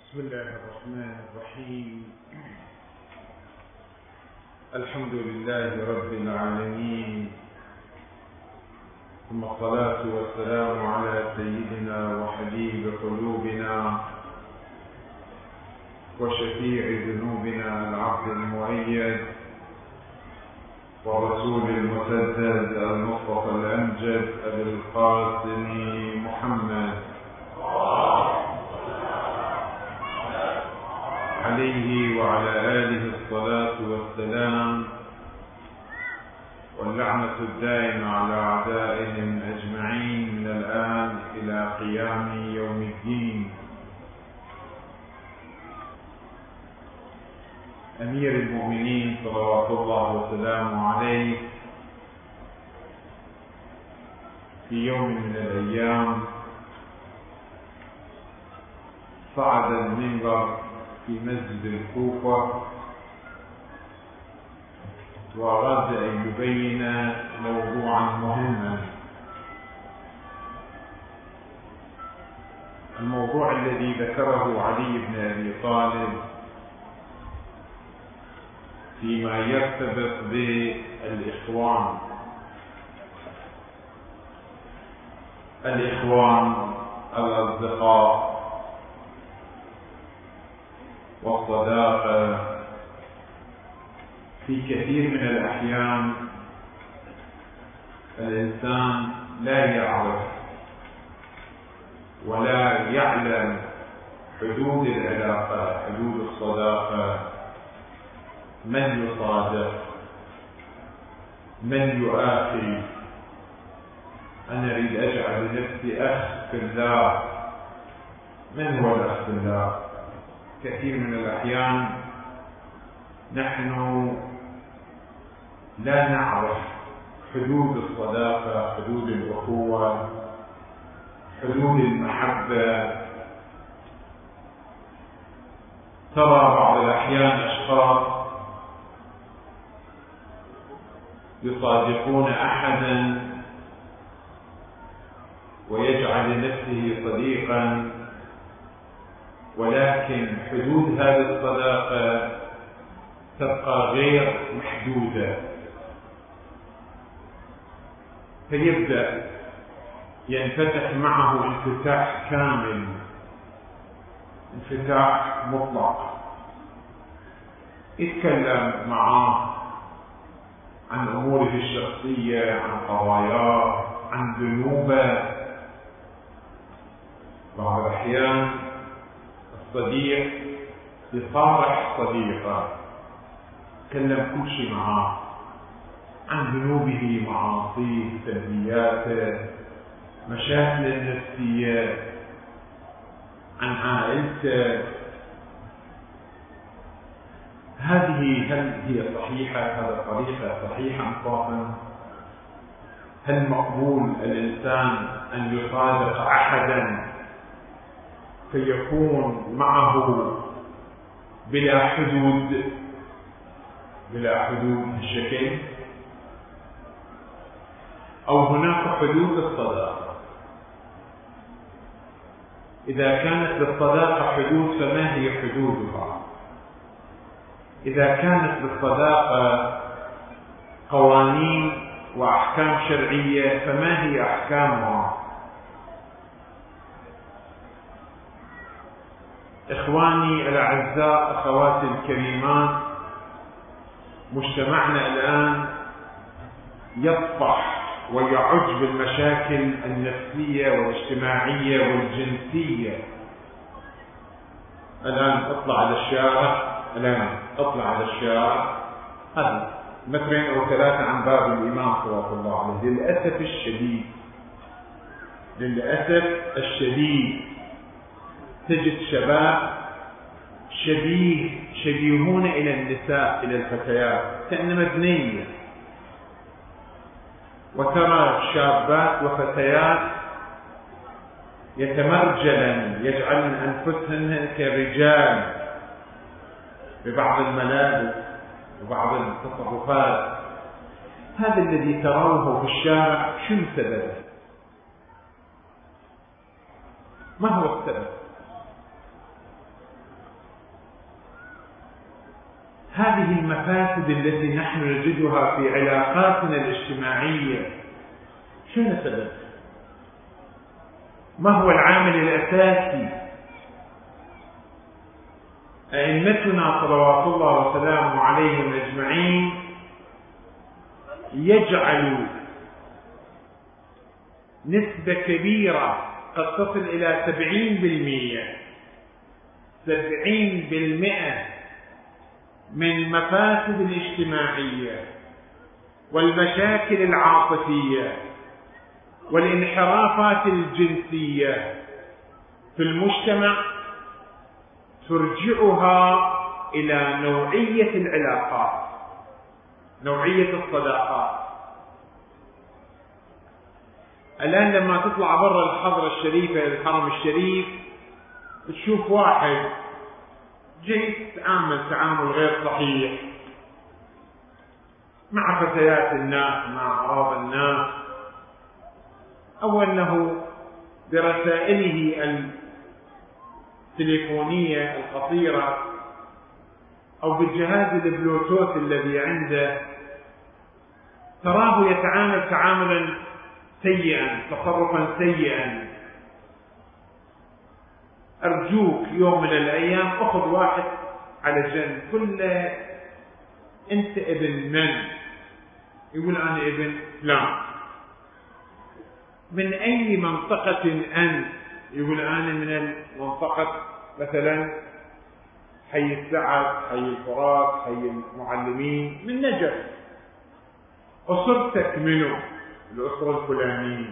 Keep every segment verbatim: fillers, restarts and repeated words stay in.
بسم الله الرحمن الرحيم. الحمد لله رب العالمين، ثم الصلاة والسلام على سيدنا وحبيب قلوبنا وشفيع ذنوبنا العبد المؤيد والرسول المسدد المصطفى الأمجد أبي القاسم محمد عليه وعلى آله الصلاة والسلام، واللعنة الدائمة على أعدائهم أجمعين من الآن إلى قيام يوم الدين. أمير المؤمنين صلوات الله وسلامه عليه في يوم من الأيام صعد المنبر في مسجد الكوفة وأراد أن يبين موضوعا مهما. الموضوع الذي ذكره علي بن أبي طالب فيما يرتبط بالإخوان. الإخوان الأصدقاء والصداقة في كثير من الأحيان الإنسان لا يعرف ولا يعلم حدود العلاقة، حدود الصداقة، من يصادق، من يؤاخي. أنا أريد أجعل نفسي أخ في الله. من هو الأخ في الله؟ كثير من الأحيان نحن لا نعرف حدود الصداقة، حدود الأخوة، حدود المحبة. ترى بعض الأحيان أشخاص يصادقون أحدا ويجعل لنفسه صديقا، ولكن حدود هذه الصداقة تبقى غير محدودة، فيبدأ ينفتح معه انفتاح كامل، انفتاح مطلق، يتكلم معه عن أموره الشخصية، عن قضاياه، عن ذنوبه. بعض الأحيان الصديق يصارح صديقه، يتكلم كل شيء معه عن ذنوبه، معاصيه، سلبياته، مشاكل النفسية، عن عائلته. هذه هل هي صحيحة؟ هذه الطريقة صحيحة إنصافا؟ هل مقبول الإنسان أن يصادق أحدا فيكون معه بلا حدود، بلا حدود الشكل؟ أو هناك حدود للصداقة؟ إذا كانت للصداقة حدود فما هي حدودها؟ إذا كانت للصداقة قوانين وأحكام شرعية فما هي أحكامها؟ إخواني الأعزاء، أخواتي الكريمات، مجتمعنا الآن يطفح ويعج بالمشاكل النفسية والاجتماعية والجنسية. الآن اطلع على الشارع، الآن اطلع على الشارع هذا مترين أو ثلاثة عن باب الإمام صلى الله عليه وسلم. للأسف الشديد، للأسف الشديد تجد شباب شبيه شبيهون إلى النساء، إلى الفتيات، كأنما بنية. وترى شابات وفتيات يتمرجلن، يجعلن أنفسهن كرجال ببعض الملابس وبعض التصرفات. هذا الذي ترونه في الشارع شو سببه؟ ما هو السبب؟ هذه المفاسد التي نحن نجدها في علاقاتنا الاجتماعية شنو سبب؟ ما هو العامل الأساسي؟ أئمتنا صلوات الله وسلامه عليهم أجمعين يجعل نسبة كبيرة قد تصل إلى سبعين بالمئة سبعين بالمئة من المفاسد الاجتماعية والمشاكل العاطفية والانحرافات الجنسية في المجتمع ترجعها إلى نوعية العلاقات، نوعية الصداقات. الآن لما تطلع برا الحضرة الشريفة الحرم الشريف تشوف واحد جاي يتعامل تعامل غير صحيح مع فتيات الناس، مع أعراض الناس، أو أنه برسائله التليفونية الخطيرة أو بالجهاز البلوتوث الذي عنده تراه يتعامل تعاملا سيئا، تصرفا سيئا. أرجوك يوم من الأيام أخذ واحد على جنب قل له أنت ابن من؟ يقول أنا ابن فلان. من أي منطقة أنت؟ يقول أنا من المنطقة مثلا حي السعد، حي الفرات، حي المعلمين، من نجف. أسرتك منه؟ الأسرة الفلانية.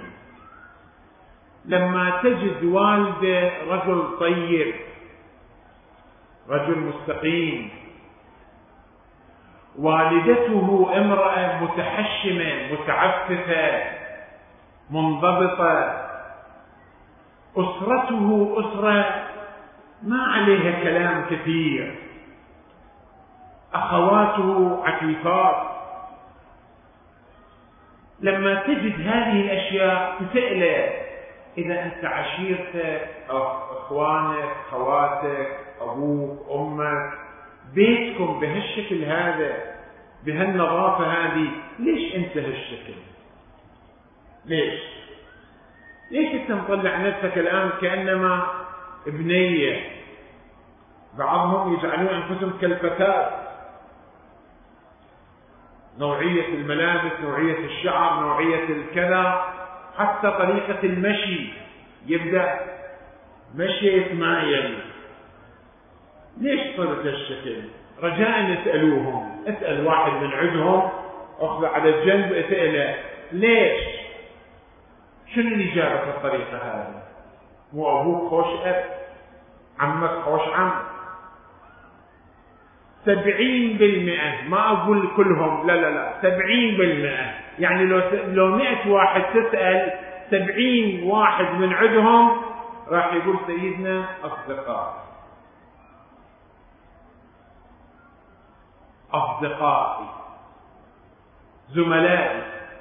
لما تجد والده رجل طيب، رجل مستقيم، والدته امرأة متحشمة متعففة منضبطة، أسرته أسرة ما عليها كلام كثير، أخواته عفيفات، لما تجد هذه الأشياء تسأله إذا أنت عشيرتك أو إخوانك خواتك أبوك أمك بيتكم بهالشكل هذا بهالنظافة هذه، ليش أنت هالشكل؟ ليش؟ ليش أنت مطلع نفسك الآن كأنما ابنية؟ بعضهم يجعلون أنفسهم كالفتاة، نوعية الملابس، نوعية الشعر، نوعية الكذا، حتى طريقة المشي يبدأ مشي يتمايل. ليش صرت هالشكل؟ رجاء اسألوهم، اسأل واحد من عندهم اخذ على الجنب اسأله ليش؟ شنو اللي جابك الطريقة هذه؟ مو أبوك خوش أب، عمك خوش عم. سبعين بالمئة، ما أقول كلهم، لا لا لا، سبعين بالمئة. يعني لو لو مئة واحد تسأل سبعين واحد من عندهم راح يقول سيدنا أصدقاء أصدقائي، زملائي،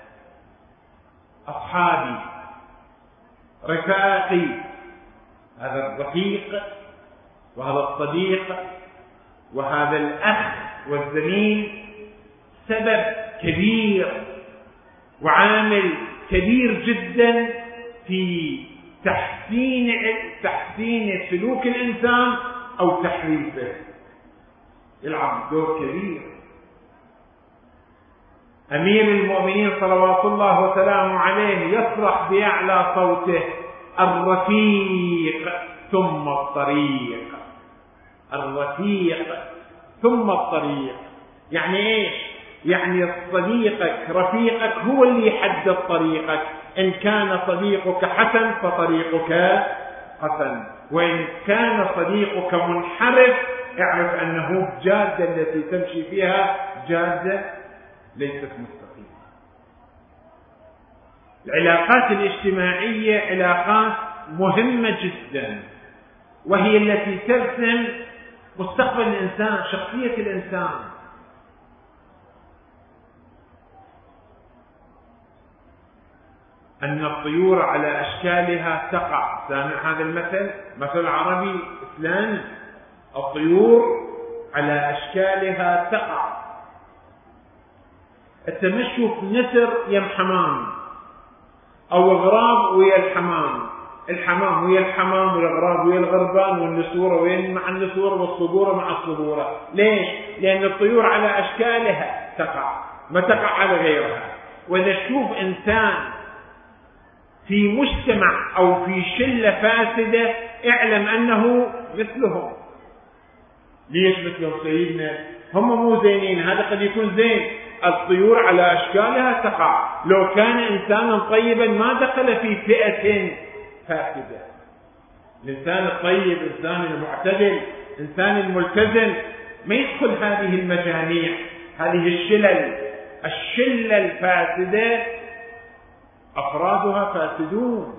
أصحابي، رفاقي. هذا الرفيق وهذا الصديق وهذا الأخ والزميل سبب كبير وعامل كبير جدا في تحسين تحسين سلوك الإنسان أو تحريفه، يلعب دور كبير. أمير المؤمنين صلوات الله وسلامه عليه يصرخ بأعلى صوته: الرفيق ثم الطريق، الرفيق ثم الطريق. يعني ايش؟ يعني صديقك رفيقك هو اللي يحدد طريقك. إن كان صديقك حسن فطريقك حسن، وإن كان صديقك منحرف اعرف أنه الجادة التي تمشي فيها جادة ليست مستقيمة. العلاقات الاجتماعية علاقات مهمة جدا، وهي التي ترسم مستقبل الإنسان، شخصية الإنسان. أن الطيور على أشكالها تقع. سامع هذا المثل؟ مثل عربي إسلامي. الطيور على أشكالها تقع. أنت ما تشوف نسر يم حمام أو غراب ويا الحمام، الحمام ويا الحمام والغراب ويا الغربان والنسورة ويا مع النسورة والصقورة مع الصقورة. ليش؟ لأن الطيور على أشكالها تقع، ما تقع على غيرها. وإذا تشوف إنسان في مجتمع أو في شلة فاسدة اعلم أنه مثلهم. ليش مثلهم سيدنا؟ هم مو زينين، هذا قد يكون زين. الطيور على أشكالها تقع. لو كان إنسانا طيبا ما دخل في فئة فاسدة. الإنسان الطيب، الإنسان المعتدل، الإنسان الملتزم ما يدخل هذه المجاميع، هذه الشلل. الشلة الفاسدة أفرادها فاسدون.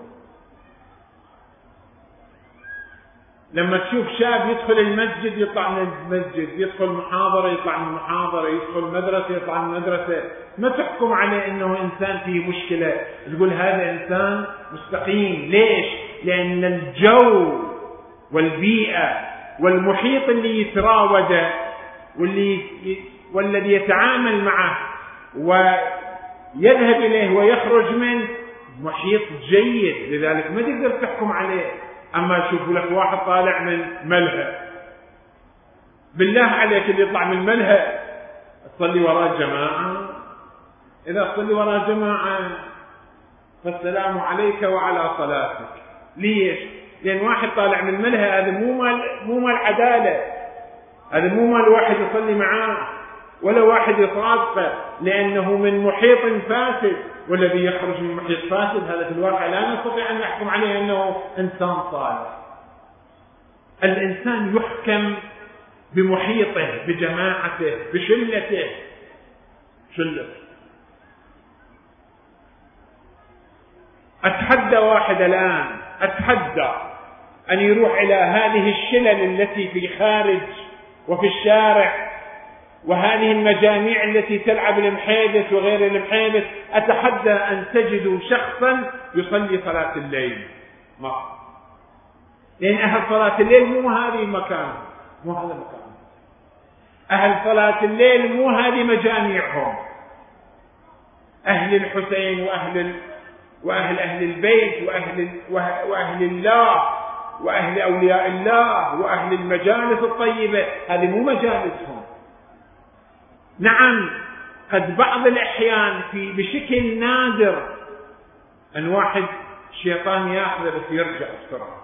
لما تشوف شاب يدخل المسجد يطلع من المسجد، يدخل محاضرة يطلع من محاضرة، يدخل مدرسة يطلع من مدرسة، ما تحكم عليه انه انسان فيه مشكلة، تقول هذا انسان مستقيم. ليش؟ لان الجو والبيئة والمحيط اللي يتراوده واللي والذي يتعامل معه ويذهب اليه ويخرج منه محيط جيد، لذلك ما تقدر تحكم عليه. أما شوفوا لك واحد طالع من ملهى، بالله عليك اللي يطلع من ملهى تصلي وراء جماعة؟ إذا تصلي وراء جماعة فالسلام عليك وعلى صلاتك. ليش؟ لأن واحد طالع من ملهى هذا مو مال مو مال عدالة، هذا مو مال واحد يصلي معاه ولا واحد يصادقه، لأنه من محيط فاسد، والذي يخرج من محيط فاسد هذا في الواقع لا نستطيع أن نحكم عليه أنه إنسان صالح. الإنسان يحكم بمحيطه، بجماعته، بشلته. شلته. أتحدى واحد الآن، أتحدى أن يروح إلى هذه الشلل التي في الخارج وفي الشارع وهذه المجاميع التي تلعب المحيدث وغير المحيدث، أتحدى أن تجدوا شخصا يصلي صلاة الليل. ما لأن أهل صلاة الليل مو هذه المكان، مو هذا المكان. أهل صلاة الليل مو هذه مجاميعهم. أهل الحسين وأهل ال... وأهل أهل البيت وأهل وأهل الله وأهل أولياء الله وأهل المجالس الطيبة، هذه مو مجالسهم. نعم قد بعض الأحيان في بشكل نادر أن واحد الشيطان يأخذ بس يرجع بسرعة.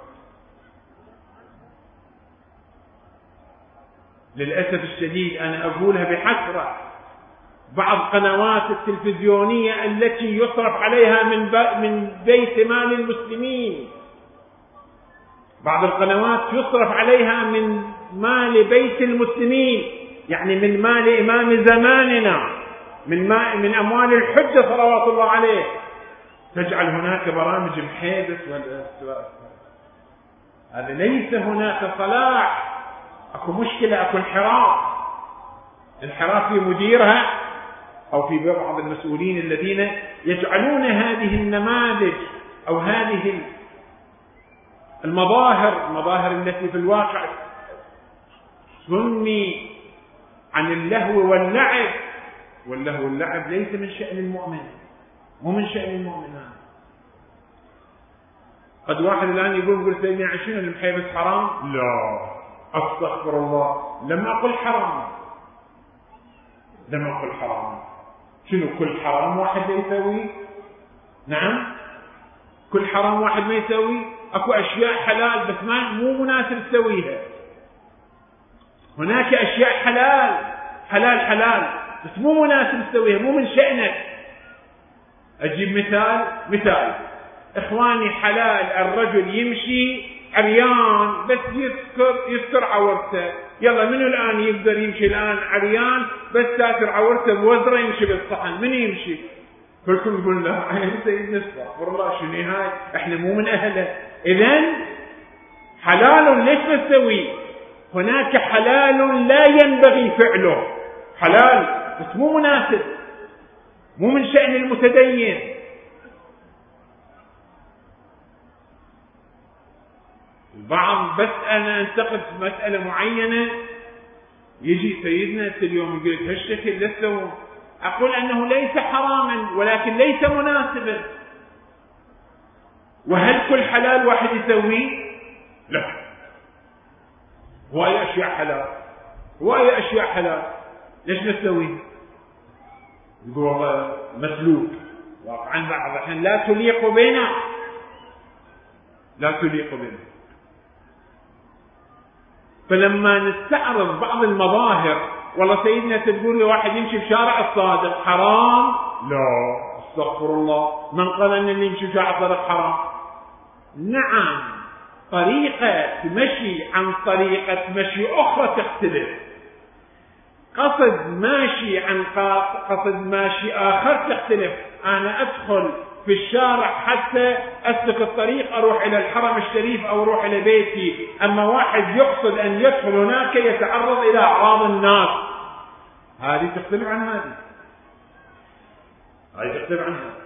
للأسف الشديد أنا أقولها بحسرة، بعض قنوات التلفزيونية التي يصرف عليها من من بيت مال المسلمين، بعض القنوات يصرف عليها من مال بيت المسلمين، يعني من مال إمام زماننا، من ما من أموال الحجة صلوات الله عليه، تجعل هناك برامج محيدث والاستواء. هذا ليس هناك صلاح، اكو مشكلة، اكو انحراف، انحراف في مديرها أو في بعض المسؤولين الذين يجعلون هذه النماذج أو هذه المظاهر المظاهر التي في الواقع تنمي عن اللهو واللعب، واللهو واللعب ليس من شأن المؤمن، مو من شأن المؤمن. قد واحد الآن يقول يقول سيدنا عشرين المحيبس حرام؟ لا أستغفر الله، لم أقل حرام، لم أقل حرام. شنو كل حرام واحد يسوي؟ نعم كل حرام واحد ما يسوي؟ اكو اشياء حلال بس ما مو مناسب تسويها. هناك اشياء حلال حلال حلال بس مو مناسب تسويها، مو من شأنك. اجيب مثال مثال اخواني، حلال الرجل يمشي عريان بس يذكر يستر عورته. يلا منو الآن يقدر يمشي الآن عريان بس ساتر عورته بوزره يمشي بالصحن؟ من يمشي؟ كلكم يقول لا عين سيدنا استغفر الله شنو هاي، احنا مو من اهله. اذن حلال ليش نسوي؟ هناك حلال لا ينبغي فعله، حلال بس مو مناسب، مو من شأن المتدين. البعض بس أنا أنتقد مسألة معينة يجي سيدنا اليوم يقول لك هالشكل لا تسوون. أقول أنه ليس حراما ولكن ليس مناسبا. وهل كل حلال واحد يسويه؟ لا، هواي أشياء حلال، هواي أشياء حلال، ليش ما تسويه؟ يقول والله مسلوك. واقعا بعض الأحيان لا تليق بنا، لا تليق بنا. فلما نستعرض بعض المظاهر، والله سيدنا تقول لي واحد يمشي في شارع الصادق حرام؟ لا، استغفر الله، من قال ان اللي يمشي في شارع الصادق حرام؟ نعم، طريقة مشي عن طريقة مشي أخرى تختلف، قصد ماشي عن قصد ماشي آخر تختلف. أنا أدخل في الشارع حتى أسلك الطريق أروح إلى الحرم الشريف أو أروح إلى بيتي، أما واحد يقصد أن يدخل هناك يتعرض إلى أعراض الناس، هذه تختلف عن هذه، هذه تختلف عن هذه.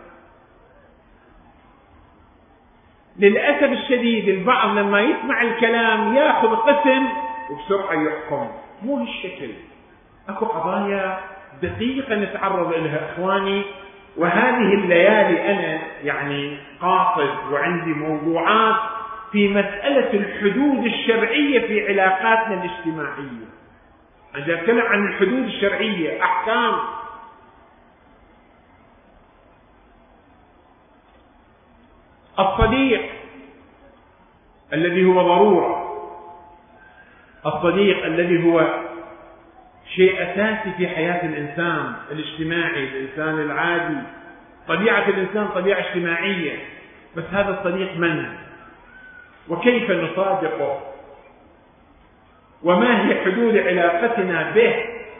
للأسف الشديد البعض لما يسمع الكلام يأخذ قسم وبسرعة يحكم. مو هالشكل، أكو قضايا دقيقة نتعرض لها إخواني. وهذه الليالي أنا يعني قاصد وعندي موضوعات في مسألة الحدود الشرعية في علاقاتنا الاجتماعية. أنا أتكلم عن الحدود الشرعية، أحكام. الصديق الذي هو ضرورة، الصديق الذي هو شيء أساسي في حياة الإنسان الاجتماعي، الإنسان العادي. طبيعة الإنسان طبيعة اجتماعية، بس هذا الصديق من؟ وكيف نصادقه؟ وما هي حدود علاقتنا به؟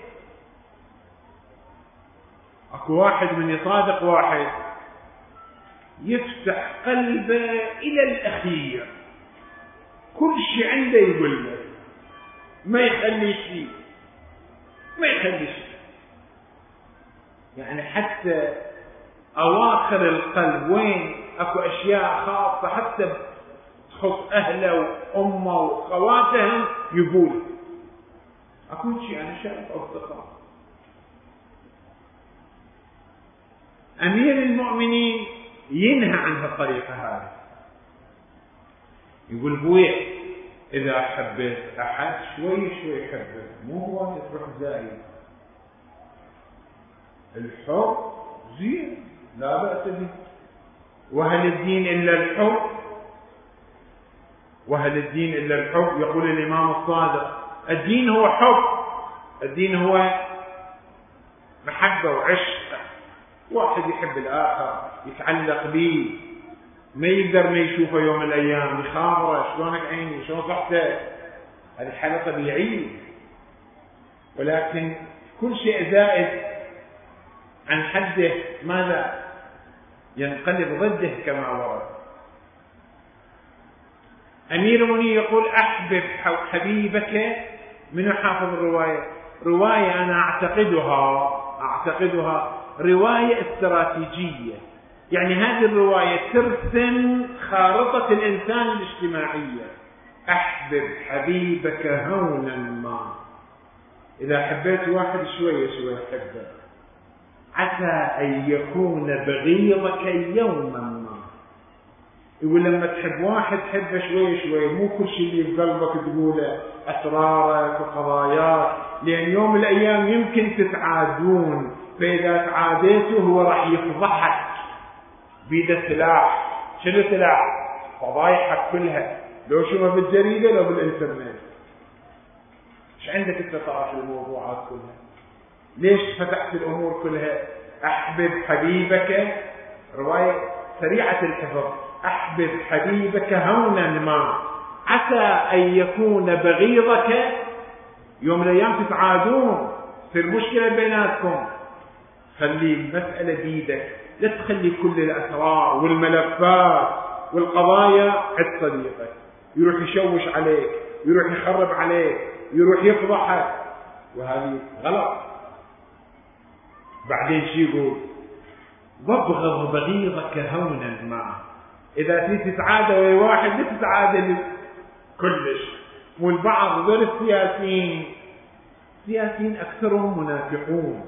أكو واحد من يصادق واحد يفتح قلبه إلى الأخير، كل شيء عنده يقول له، ما يخلي شيء، ما يخلي شيء. يعني حتى أواخر القلب وين أكو أشياء خاصة حتى تخص أهله وأمه وخواتهم يقول. أكو شيء أنا شايف أصدقاء. أمير المؤمنين ينهى عن هالطريقة هذه، يقول بويع إذا حبيت أحد شوي شوي حبه، مو هو تروح زايد. الحب زين لا بأس به، وهل الدين إلا الحب؟ وهل الدين إلا الحب؟ يقول الإمام الصادق الدين هو حب، الدين هو محبة وعشق. واحد يحب الآخر، يتعلق به، ما يقدر ما يشوفه يوم من الأيام، يخابره شلونك عيني شلون صحتك، هذه حالة طبيعية. ولكن كل شيء زائد عن حده ماذا؟ ينقلب ضده كما ورد. أمير المؤمنين يقول أحبب حبيبك. من حافظ الرواية؟ رواية أنا أعتقدها أعتقدها رواية استراتيجية، يعني هذه الرواية ترسم خارطة الإنسان الاجتماعية. أحبب حبيبك هونا ما، إذا حبيت واحد شوية شوية حبه، عسى أن يكون بغيضك يوما ما. يقول لما تحب واحد حبه شوية شوية، مو كل شيء اللي في قلبك تقوله، أسرارك وقضاياك، لأن يوم من الأيام يمكن تتعادون، فإذا تعاديته هو راح يفضحك بيده سلاح. شنو سلاح؟ فضايحك كلها، لو شوفها بالجريدة لو بالإنترنت. ايش عندك انت طرح الموضوعات كلها؟ ليش فتحت الأمور كلها؟ أحبب حبيبك، رواية سريعة الحفظ، أحبب حبيبك هونا ما، عسى أن يكون بغيضك يوم من الأيام تتعادون، تصير مشكلة بيناتكم. خلي المسألة بيدك، لا تخلي كل الأسرار والملفات والقضايا عند صديقك، يروح يشوش عليك، يروح يخرب عليك، يروح يفضحك، وهذه غلط. بعدين شي يقول وابغض بغيضك هونا معه. إذا تريد تتعادى ويا واحد لا تتعادى كلش. والبعض غير السياسيين السياسيين أكثرهم منافقون.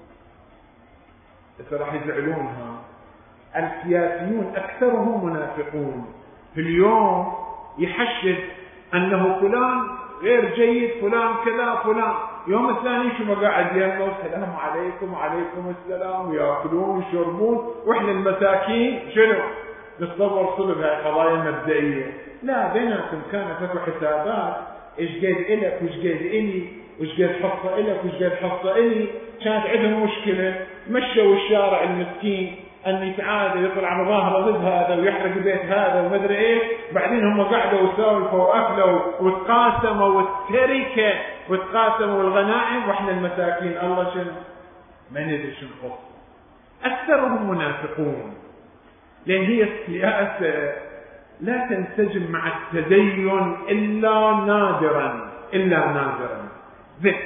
بس راح يزعلونها. السياسيون أكثرهم منافقون. في اليوم يحشد أنه فلان غير جيد، فلان كذا، فلان. يوم الثاني شو قاعد يلا السلام عليكم وعليكم السلام، ويأكلون ويشربون، وإحنا المساكين شنو نتصور صلب هاي قضايا مبدئية. لا، بيناتهم كان فتح حسابات، إيش قد إلك وإيش قد إلي، وإيش قد حصة إلك وإيش قد حصة إلي. كانت عندهم مشكلة، مشوا الشارع المسكين أن يتعادل يطلع مظاهرة ضد هذا ويحرق بيت هذا ومدري إيه. بعدين هم قعدوا وسولفوا وأكلوا وتقاسموا والتركة وتقاسموا الغنائم، وإحنا المساكين الله شنو ما ندري شنو القصة. أكثرهم منافقون، لأن هي السياسة لا تنسجم مع التدين إلا نادرا إلا نادرا. ذي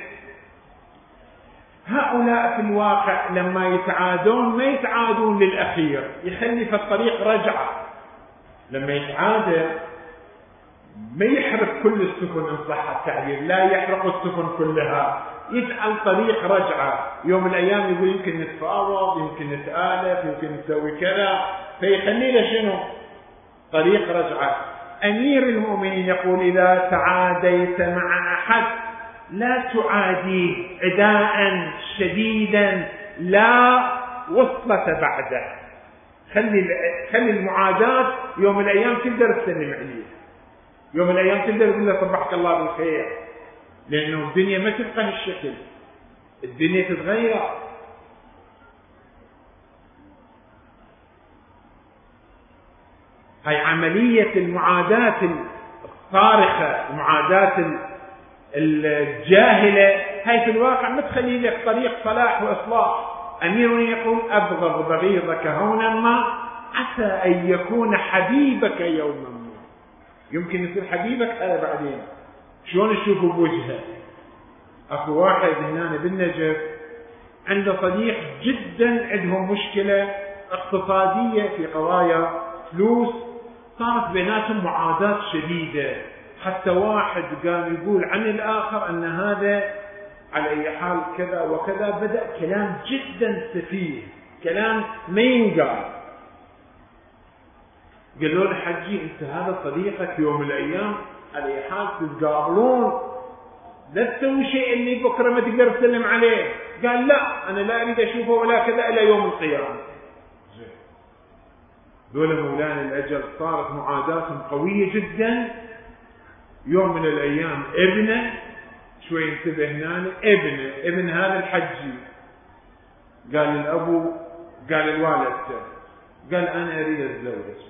هؤلاء في الواقع لما يتعادون ما يتعادون للأخير، يخلي في الطريق رجعة. لما يتعادل ما يحرق كل السفن إن صح التعبير، لا يحرق السفن كلها، يجعل طريق رجعة. يوم من الأيام يقول يمكن نتفاوض، يمكن نتآلف، يمكن نسوي كذا، فيخلي له شنو طريق رجعة. أمير المؤمنين يقول إذا تعاديت مع أحد لا تعاديه عداء شديدا لا وصلة بعده. خلي خلي المعاداة يوم من الأيام تقدر تسلم عليه، يوم من الأيام تقدر تقول له صبحك الله بالخير، لأنه الدنيا ما تبقى هالشكل، الدنيا تتغير. هاي عملية المعاداة الصارخة، المعاداة الجاهلة، هاي في الواقع ما تخلي لك طريق صلاح وإصلاح. أمير يقول أبغض بغيضك هونا ما عسى أن يكون حبيبك يوما ما. يمكن يصير حبيبك هذا بعدين. شلون تشوفه بوجهه؟ أكو واحد هنا بالنجف عنده صديق جدا عندهم مشكلة اقتصادية في قضايا فلوس، صارت بيناتهم معاداة شديدة، حتى واحد قام يقول عن الآخر أن هذا على أي حال كذا وكذا. بدأ كلام جدا سفيه، كلام ما ينقال. قالوا له حجي أنت هذا صديقك يوم من الأيام على أي حال تتقابلون، لا تسوي شيء اللي بكرة ما تقدر تسلم عليه. قال لا، أنا لا أريد أشوفه ولا كذا إلى يوم القيامة. دول مولانا الأجل صارت معاداتهم قوية جدا. يوم من الأيام ابنه شوي انتبه هنا، ابنه ابن هذا الحجي قال للأبو، قال للوالد، قال أنا أريد أتزوج.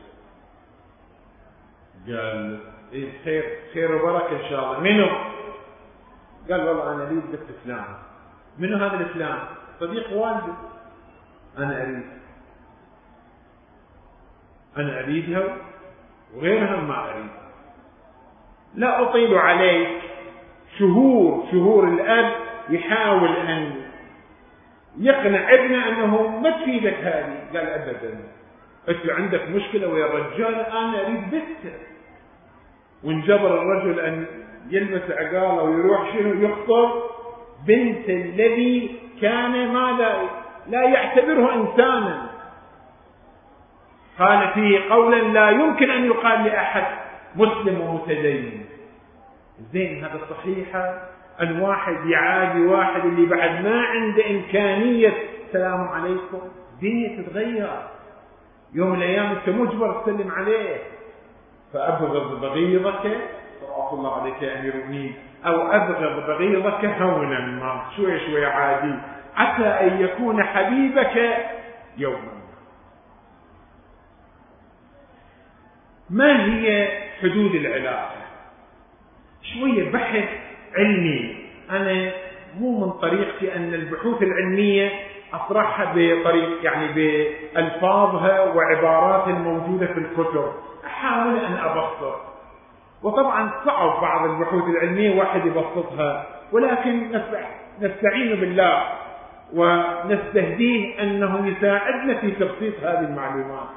قال إيه خير خير وبركة إن شاء الله. منو؟ قال والله أنا أريد بنت فلان. منو هذا الفلان؟ صديق والدي. أنا أريد أنا أريدها وغيرها ما أريد. لا أطيل عليك. شهور شهور الأب يحاول أن يقنع ابنه أنه ما تفيدك هذه. قال أبدا، أنت عندك مشكلة ويا الرجال، أنا أريد بنته. وانجبر الرجل أن يلبس عقاله ويروح شنو يخطب بنت الذي كان ماذا لا يعتبره إنسانا. قال فيه قولا لا يمكن أن يقال لأحد مسلم ومتدين. زين هذا صحيحة أن واحد يعادي واحد اللي بعد ما عنده إمكانية السلام عليكم. الدنيا تتغير، يوم من الأيام أنت مجبر تسلم عليه. فأبغض بغيضك صلى الله عليك يا أمير المؤمنين، أو أبغض بغيضك هونا ما، شوي شوي عادي، عسى أن يكون حبيبك يوما. ما هي حدود العلاقة؟ شوية بحث علمي. أنا مو من طريقتي أن البحوث العلمية أطرحها بطريق يعني بألفاظها وعبارات الموجودة في الكتب، أحاول أن أبسط. وطبعا صعب بعض البحوث العلمية واحد يبسطها، ولكن نستعين بالله ونستهديه أنه يساعدنا في تبسيط هذه المعلومات.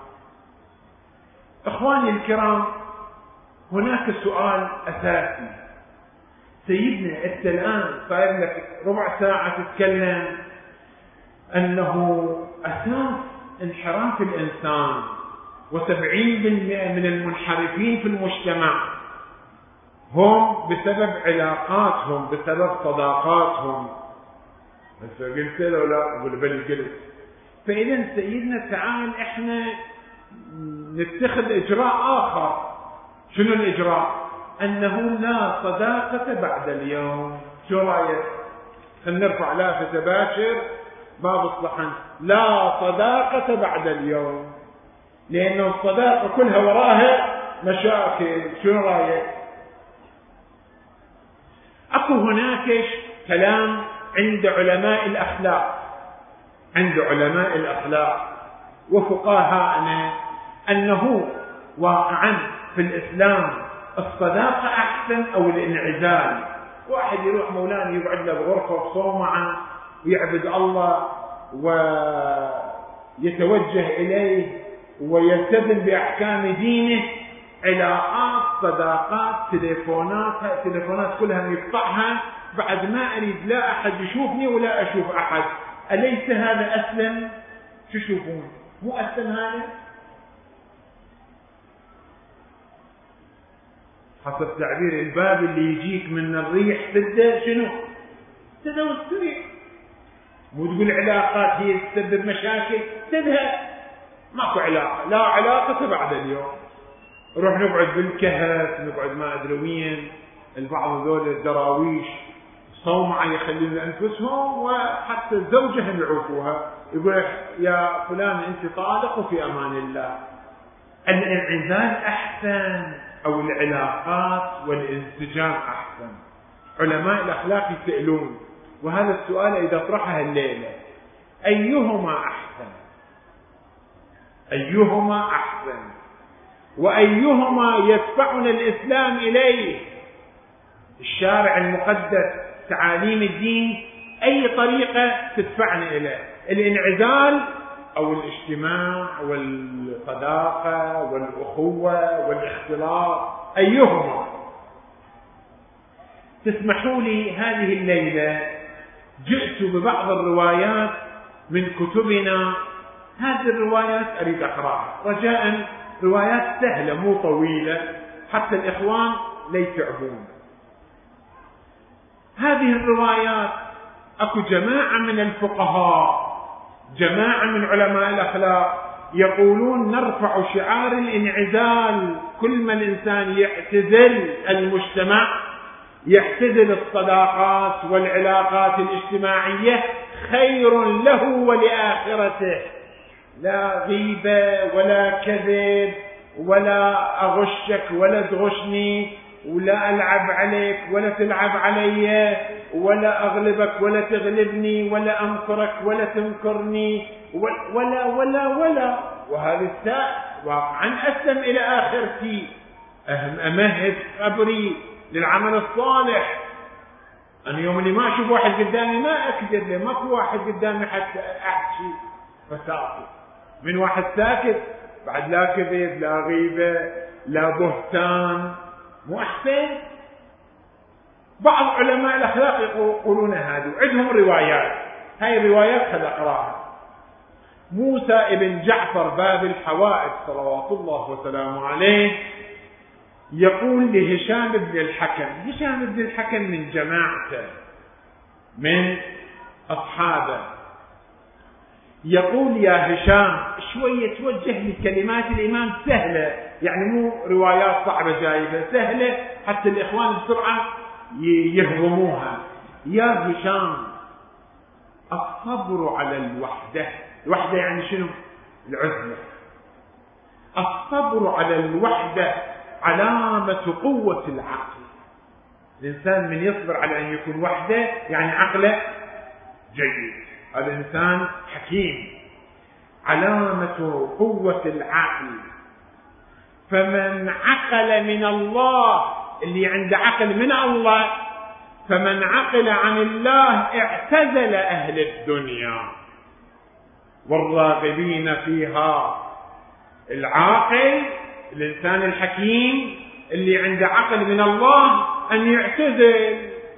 إخواني الكرام، هناك سؤال أساسي سيدنا أنت الآن صاير لك ربع ساعة تتكلم أنه أساس انحراف الإنسان وسبعين بالمئة من المنحرفين في المجتمع هم بسبب علاقاتهم، بسبب صداقاتهم. بس قلت له لا، أقول بل قلت. فإذا سيدنا تعال إحنا نتخذ إجراء آخر. شنو الإجراء؟ أنه لا صداقة بعد اليوم. شو رأيك؟ خلينا نرفع لافتة باكر باب الصحن، لا صداقة بعد اليوم، لأنه الصداقة كلها وراها مشاكل. شو رأيك؟ أكو هناك كلام عند علماء الأخلاق، عند علماء الأخلاق وفقهاءنا أنه واقعا في الإسلام الصداقة أحسن أو الانعزال. واحد يروح مولانا يقعد له بغرفة بصومعة ويعبد الله ويتوجه إليه ويلتزم بأحكام دينه، علاقات، صداقات، تليفونات، تليفونات كلها يقطعها بعد ما أريد لا أحد يشوفني ولا أشوف أحد. أليس هذا أسلم؟ شو تشوفون؟ مو أسلم هذا؟ حسب تعبير الباب اللي يجيك من الريح تبدأ شنو؟ تبدأ والسريع. مو تقول علاقات هي تسبب مشاكل، تذهب. ماكو علاقة، لا علاقة بعد اليوم. نروح نقعد بالكهف، نقعد ما أدري وين، البعض ذول الدراويش صومعة يخلون أنفسهم وحتى زوجهم يعوفوها، يقول يا فلان أنت طالق وفي أمان الله. الانعزال أحسن أو العلاقات والانسجام أحسن؟ علماء الأخلاق يسألون، وهذا السؤال إذا طرحها الليلة، أيهما أحسن؟ أيهما أحسن؟ وأيهما يدفعنا الإسلام إليه؟ الشارع المقدس، تعاليم الدين، أي طريقة تدفعنا إليه؟ الانعزال أو الاجتماع والصداقة والأخوة والاختلاط؟ أيهما؟ تسمحوا لي هذه الليلة جئت ببعض الروايات من كتبنا. هذه الروايات أريد أقرأها رجاء، روايات سهلة مو طويلة حتى الإخوان لا يتعبون. هذه الروايات أكو جماعة من الفقهاء، جماعة من علماء الأخلاق يقولون نرفع شعار الانعزال. كل ما الإنسان يعتزل المجتمع، يعتزل الصداقات والعلاقات الاجتماعية، خير له ولآخرته. لا غيبة ولا كذب ولا أغشك ولا تغشني ولا ألعب عليك ولا تلعب علي ولا أغلبك ولا تغلبني ولا أنكرك ولا تنكرني ولا ولا ولا. وهذا الساء واقعا أسلم إلى آخرتي، أمهد قبري للعمل الصالح. أنا يوم اللي ما أشوف واحد قدامي ما أكذب له، ماكو واحد قدامي حتى أحكي فساقي من واحد ساكت، بعد لا كذب لا غيبة لا بهتان، مو أحسن؟ بعض علماء الأخلاق يقولون هذا، وعندهم روايات. هاي الروايات خذ أقراها. موسى ابن جعفر باب الحوائج صلوات الله وسلامه عليه يقول لهشام بن الحكم، هشام بن الحكم من جماعته من أصحابه، يقول يا هشام، شوية توجه لكلمات الإمام سهلة، يعني مو روايات صعبة جايبة، سهلة حتى الإخوان بسرعة يهضموها. يا هشام، الصبر على الوحدة. الوحدة يعني شنو؟ العزلة. الصبر على الوحدة علامة قوة العقل. الإنسان من يصبر على أن يكون وحده يعني عقله جيد، هذا إنسان حكيم. علامة قوة العقل. فمن عقل من الله، اللي عنده عقل من الله، فمن عقل عن الله اعتزل أهل الدنيا والراغبين فيها. العاقل، الإنسان الحكيم اللي عنده عقل من الله، أن يعتزل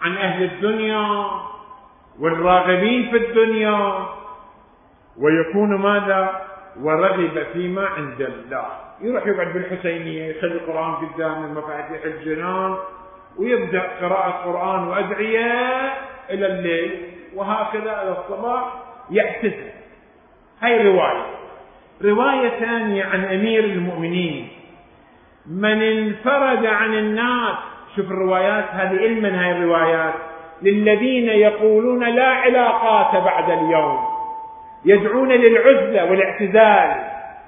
عن أهل الدنيا والراغبين في الدنيا، ويكون ماذا؟ ورغب فيما عند الله. يروح يقعد بالحسينية، يخلي القرآن قدامه مفاتيح الجنان، ويبدأ قراءة قرآن وأدعية إلى الليل، وهكذا إلى الصباح يعتزل. هاي رواية. رواية ثانية عن أمير المؤمنين: من انفرد عن الناس. شوف الروايات هذه، علما هاي الروايات للذين يقولون لا علاقات بعد اليوم، يدعون للعزلة والاعتزال.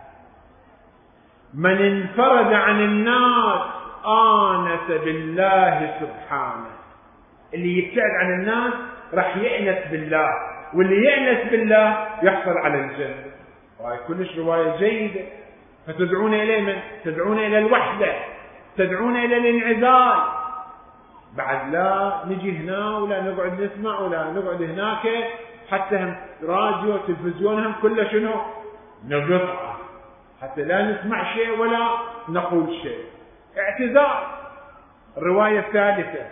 من انفرد عن الناس آنس بالله سبحانه. اللي يبتعد عن الناس راح يأنس بالله، واللي يأنس بالله يحصل على الجنة. وهي كلش رواية جيدة. فتدعون إلى من؟ تدعون إلى الوحدة، تدعون إلى الانعزال. بعد لا نجي هنا ولا نقعد نسمع ولا نقعد هناك، حتى هم راديو تلفزيون هم كله شنو؟ نقطعه، حتى لا نسمع شيء ولا نقول شيء. اعتزال. الرواية الثالثة: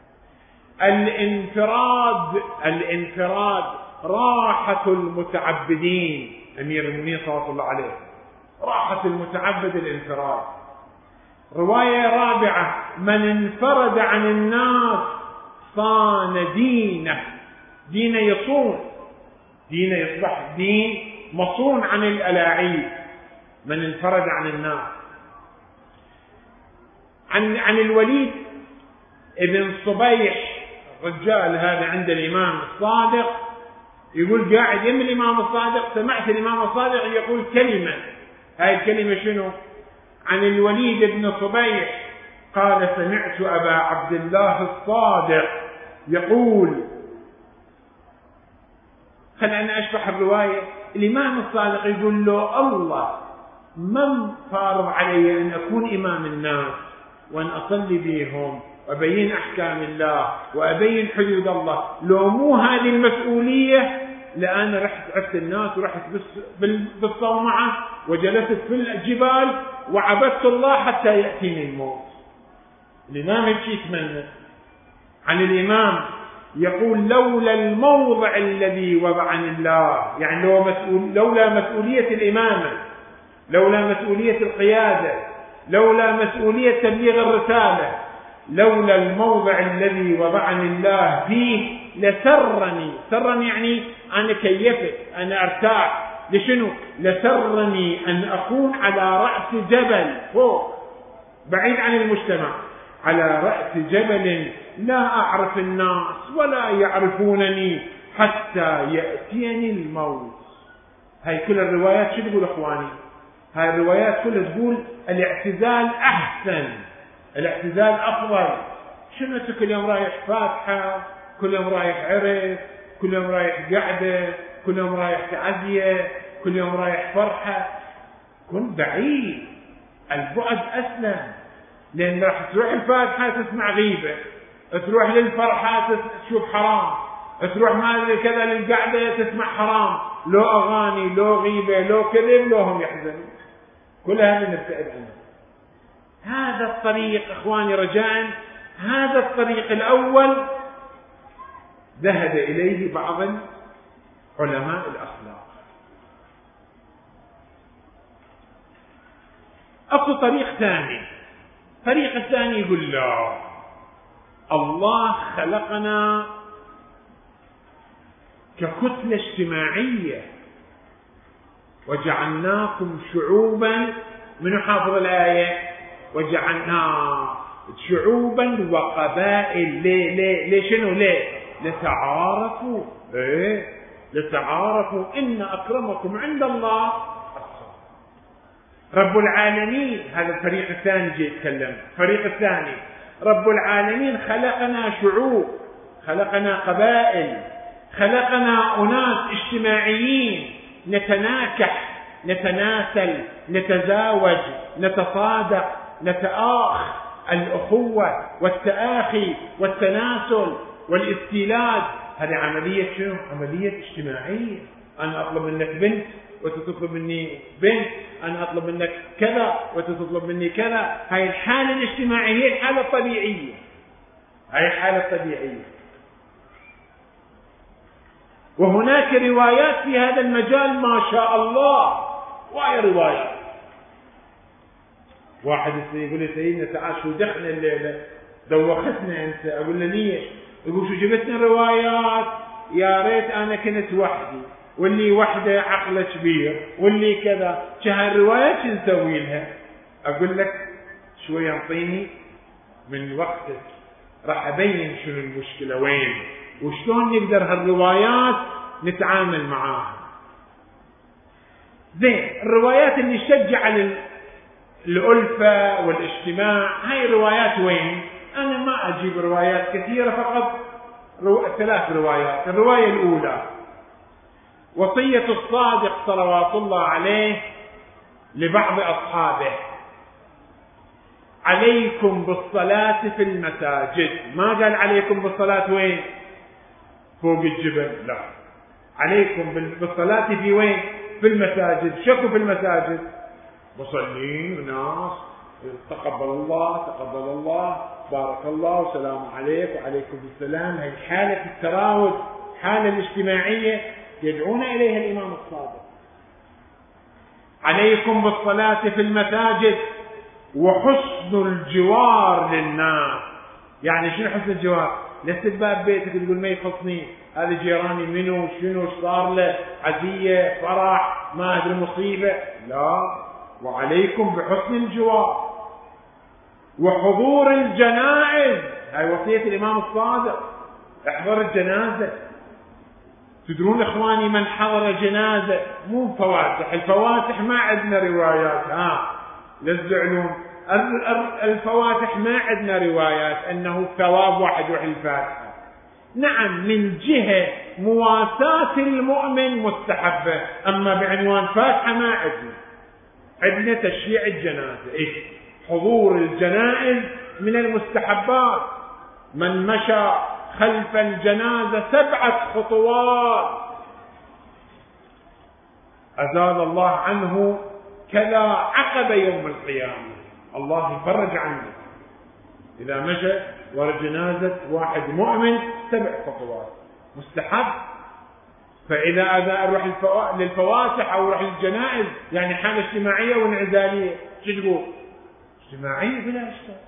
الانفراد. الانفراد راحة المتعبدين. أمير المؤمنين صلى الله عليه: راحة المتعبد الانفراد. رواية رابعة: من انفرد عن الناس صان دينه. دينه يصون، دينه يصبح دين مصون عن الألاعيب. من انفرد عن الناس. عن عن الوليد ابن صبيح، الرجال هذا عند الإمام الصادق، يقول قاعد يم الإمام الصادق، سمعت الإمام الصادق يقول كلمة. هاي الكلمة شنو؟ عن الوليد بن صبيح قال: سمعت أبا عبد الله الصادق يقول. خلينا أشرح الرواية. الإمام الصادق يقول له: الله من فارض علي أن أكون إمام الناس وأن أصلي بهم وأبين أحكام الله وأبين حدود الله؟ لو مو هذه المسؤولية لأنا رحت عبت الناس ورحت بالصومعة وجلست في الجبال وعبدت الله حتى يأتيني الموت. الإمام يبكي يتمنى. عن الإمام يقول: لولا الموضع الذي وضعني الله، يعني لو مسؤول لولا مسؤولية الإمامة، لولا مسؤولية القيادة، لولا مسؤولية تبليغ الرسالة، لولا الموضع الذي وضعني الله فيه لسرني. سرني يعني أنا كيفت، أنا أرتاح. لشنو؟ لسرني أن أكون على رأس جبل فوق بعيد عن المجتمع، على رأس جبل لا أعرف الناس ولا يعرفونني حتى يأتيني الموت. هاي كل الروايات شو تقول أخواني؟ هاي الروايات كلها تقول الاعتزال أحسن، الاعتزال أفضل. شنو كل يوم رايح فاتحة، كل يوم رايح عرس، كل يوم رايح قعدة، كل يوم رايح تعزية، كل يوم رايح فرحة. كن بعيد، البعد أسلم. لأن راح تروح الفاتحة تسمع غيبة، تروح للفرحة تشوف حرام، تروح ما كذا للقعدة تسمع حرام، لو أغاني لو غيبة لو كذب لو هم يحزنون. كل هذا نبتعد عنه. هذا الطريق إخواني رجاء، هذا الطريق الأول ذهب إليه بعض علماء الأخلاق. أكو طريق ثاني. الطريق الثاني يقول: لا، الله خلقنا ككتلة اجتماعية وجعلناكم شعوبا. من حافظ الآية؟ وجعلنا شعوبا وقبائل. ليه ليه ليه شنو ليه؟ لتعارفوا. ايه لتعارفوا إن أكرمكم عند الله رب العالمين. هذا الفريق الثاني جاي يتكلم. الفريق الثاني: رب العالمين خلقنا شعوب، خلقنا قبائل، خلقنا أناس اجتماعيين، نتناكح، نتناسل، نتزاوج، نتصادق، نتآخ. الأخوة والتآخي والتناسل والاستيلاد، هذه عملية شنو؟ عملية اجتماعية. أنا أطلب منك بنت وتطلب مني بنت، أنا أطلب منك كذا وتطلب مني كذا. هاي الحالة الاجتماعية هي الحالة الطبيعية، هاي الحالة الطبيعية. وهناك روايات في هذا المجال ما شاء الله، وهي روايات. واحد يقول لي سيدنا تعال شو دخلنا الليلة دوختنا أنت؟ أقول له ليش؟ يقول شو جبتنا روايات، يا ريت أنا كنت وحدي، واللي وحده عقله كبير، واللي كذا، شهر الروايات شو نسوي لها؟ أقول لك شوية انطيني من وقتك راح أبين شنو المشكلة وين، وشلون نقدر هالروايات نتعامل معاها. زين، الروايات اللي تشجع على الألفة والاجتماع، هاي الروايات وين؟ أنا ما أجيب روايات كثيرة، فقط رو... ثلاث روايات. الرواية الأولى وصية الصادق صلوات الله عليه لبعض أصحابه: عليكم بالصلاة في المساجد. ما قال عليكم بالصلاة وين؟ فوق الجبل، لا، عليكم بالصلاة في وين؟ في المساجد. شكوا في المساجد مصلين وناس تقبل الله تقبل الله بارك الله وسلام عليك وعليكم السلام. هي حالة التراود، حالة الاجتماعية يدعون إليها الإمام الصادق. عليكم بالصلاة في المساجد وحسن الجوار للناس. يعني شنو حسن الجوار؟ لست باب بيتك تقول ما يخصني، هذا جيراني منو شنو صار له، عزية فرح ما أدري مصيبة، لا، وعليكم بحسن الجوار وحضور الجنائز. هاي وصية الإمام الصادق، احضر الجنازة. تدرون إخواني من حضر جنازة مو فواتح، الفواتح ما عندنا روايات، ها لا تزعلون، الفواتح ما عندنا روايات أنه ثواب واحد يروح الفاتحة. نعم، من جهة مواساة المؤمن مستحبة، أما بعنوان فاتحة ما عندنا. عندنا تشييع الجنازة، إيه؟ حضور الجنائز من المستحبات. من مشى خلف الجنازة سبعة خطوات أزال الله عنه كذا عقب يوم القيامة. الله يفرج عنه إذا مشى ورا جنازة واحد مؤمن سبع خطوات، مستحب. فإذا أذا أروح للفواتح أو أروح للجنائز يعني حالة اجتماعية وانعزالية، شو تقول؟ اجتماعية بلا إشكال.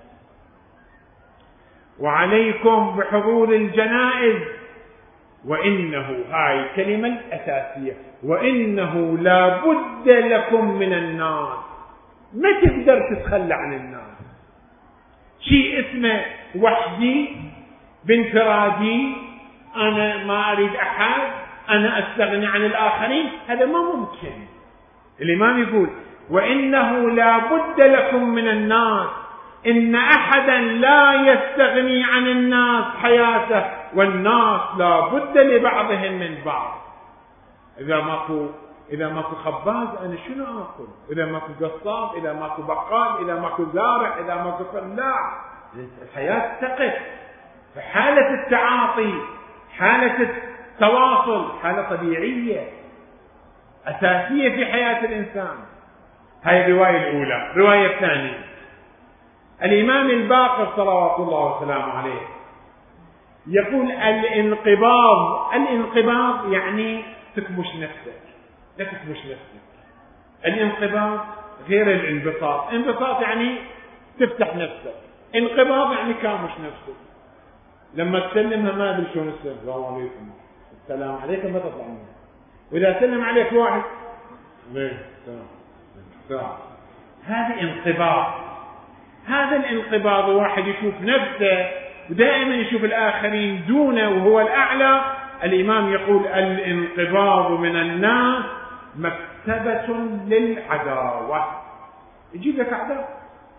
وعليكم بحضور الجنائز، وإنه، هاي الكلمة الأساسية، وإنه لا بد لكم من الناس. ما تقدر تتخلى عن الناس. شيء اسمه وحدي بانفرادي، أنا ما أريد أحد، أنا أستغني عن الآخرين، هذا ما ممكن. الإمام يقول وإنه لا بد لكم من الناس، إن أحدا لا يستغني عن الناس حياته، والناس لا بد لبعضهم من بعض. إذا ماكو إذا ماكو خباز أنا شنو آكل؟ إذا ماكو قصاب، إذا ماكو بقال، إذا ماكو زارع، إذا ماكو فلاح، الحياة تقف. فحالة التعاطي، حالة التواصل، حالة طبيعية أساسية في حياة الإنسان. هاي الرواية الأولى. الرواية الثانية الإمام الباقر صلوات الله وسلامه عليه يقول الانقباض. الانقباض يعني تكمش نفسك، لا تكمش نفسك. الانقباض غير الانبساط. انبساط يعني تفتح نفسك، انقباض يعني كامش نفسك. لما تسلمها ما ادري شلون السلام، السلام عليكم، السلام عليكم، ما تطلع منها. واذا سلم عليك واحد ليه سلام، هذا انقباض. هذا الانقباض، واحد يشوف نفسه ودائما يشوف الآخرين دونه وهو الأعلى. الإمام يقول الانقباض من الناس مكتبة للعداوة. يجيب لك أعداء.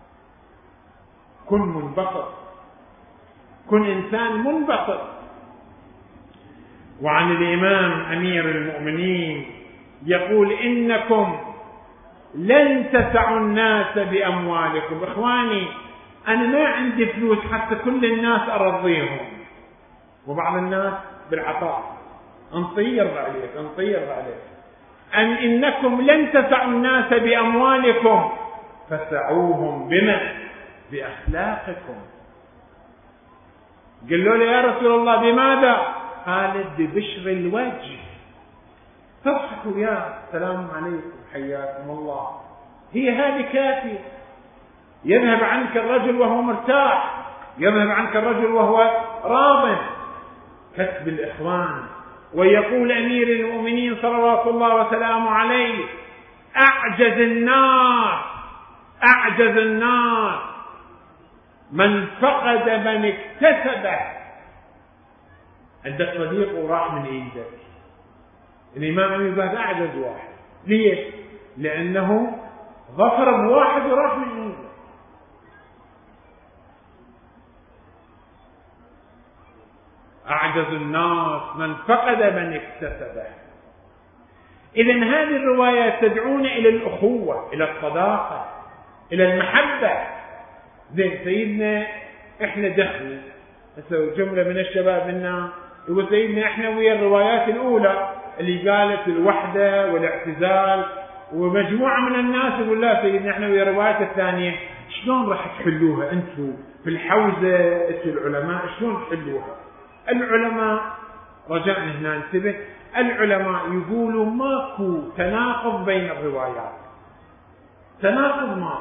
كن منبسط، كن إنسان منبسط. وعن الإمام أمير المؤمنين يقول إنكم لن تسعوا الناس بأموالكم. إخواني، أنا ما عندي فلوس حتى كل الناس أرضيهم، وبعض الناس بالعطاء انطير عليك انطير عليك. أن إنكم لن تسعوا الناس بأموالكم فسعوهم بما؟ بأخلاقكم. قالوا له يا رسول الله بماذا؟ خالد ببشر الوجه، تضحكوا يا سلام عليكم حياكم الله، هي هذه كافية. يذهب عنك الرجل وهو مرتاح، يذهب عنك الرجل وهو راض. كسب الإخوان. ويقول أمير المؤمنين صلوات الله وسلامه عليه: أعجز الناس أعجز الناس من فقد من اكتسبه. عندك صديق وراح من ايدك. الإمام أبي بكر أعجز واحد. ليش؟ لأنه ظفر بواحد وراح من ايدك. أعجز الناس من فقد من اكتسبه. إذن هذه الروايات تدعون إلى الأخوة، إلى الصداقة، إلى المحبة. زين سيدنا إحنا دخل جملة من الشباب منا يقول سيدنا إحنا ويا الروايات الأولى اللي قالت الوحدة والاعتزال، ومجموعة من الناس يقول لا سيدنا إحنا ويا الروايات الثانية. شلون راح تحلوها أنتم في الحوزة أنتم العلماء؟ شلون تحلوها؟ العلماء رجاء هنا انتبه، العلماء يقولوا ماكو تناقض بين الروايات. تناقض ما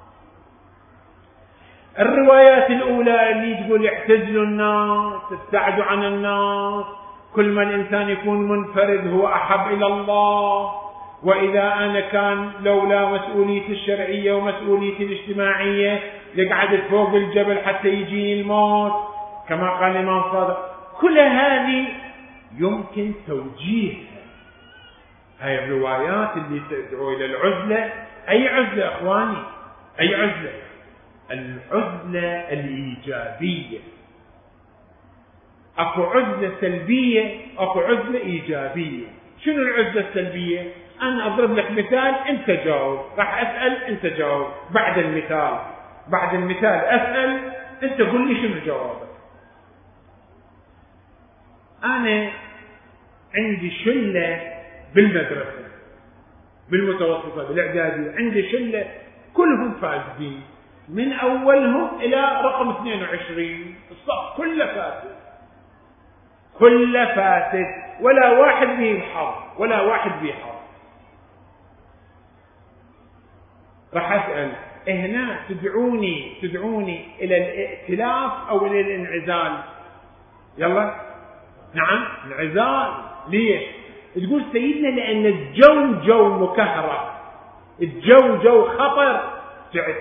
الروايات الأولى اللي تقول اعتزلوا الناس، ابتعدوا عن الناس، كل ما الإنسان يكون منفرد هو أحب إلى الله، وإذا أنا كان لولا مسؤوليتي الشرعية ومسؤوليتي الاجتماعية لقعدت فوق الجبل حتى يجيني الموت كما قال الإمام صادق. كل هذه يمكن توجيهها. هاي الروايات اللي تدعو إلى العزلة. أي عزلة أخواني؟ أي عزلة؟ العزلة الإيجابية. أكو عزلة سلبية، أكو عزلة إيجابية. شنو العزلة السلبية؟ أنا أضرب لك مثال أنت جاوب، راح أسأل أنت جاوب، بعد المثال بعد المثال أسأل أنت قل لي شنو جوابك. أنا عندي شلة بالمدرسة بالمتوسطة بالإعدادية، عندي شلة كلهم فاسدين من أولهم إلى رقم اثنين وعشرين، الصف كله فاسد كله فاسد، ولا واحد به حظ ولا واحد به حظ. راح أسأل هنا تدعوني تدعوني إلى الائتلاف أو إلى الانعزال؟ يلا نعم انعزال. ليش؟ تقول سيدنا لأن الجو جو مكهرب، الجو جو خطر. تعد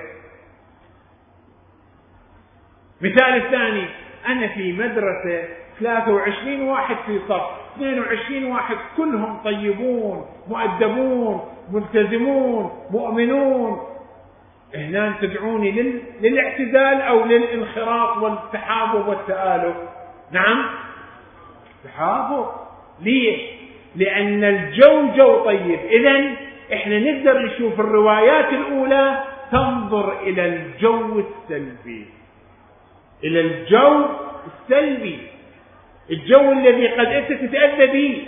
مثال الثاني، أنا في مدرسة ثلاثة وعشرين واحد في صف، اثنين وعشرين واحد كلهم طيبون مؤدبون ملتزمون مؤمنون. هنا تدعوني لل... للاعتزال أو للانخراط والتحابب والتآلف؟ نعم تحابب. ليش؟ لأن الجو جو طيب. إذن إحنا نقدر نشوف الروايات الأولى تنظر إلى الجو السلبي، إلى الجو السلبي، الجو الذي قد أنت تتأذى به.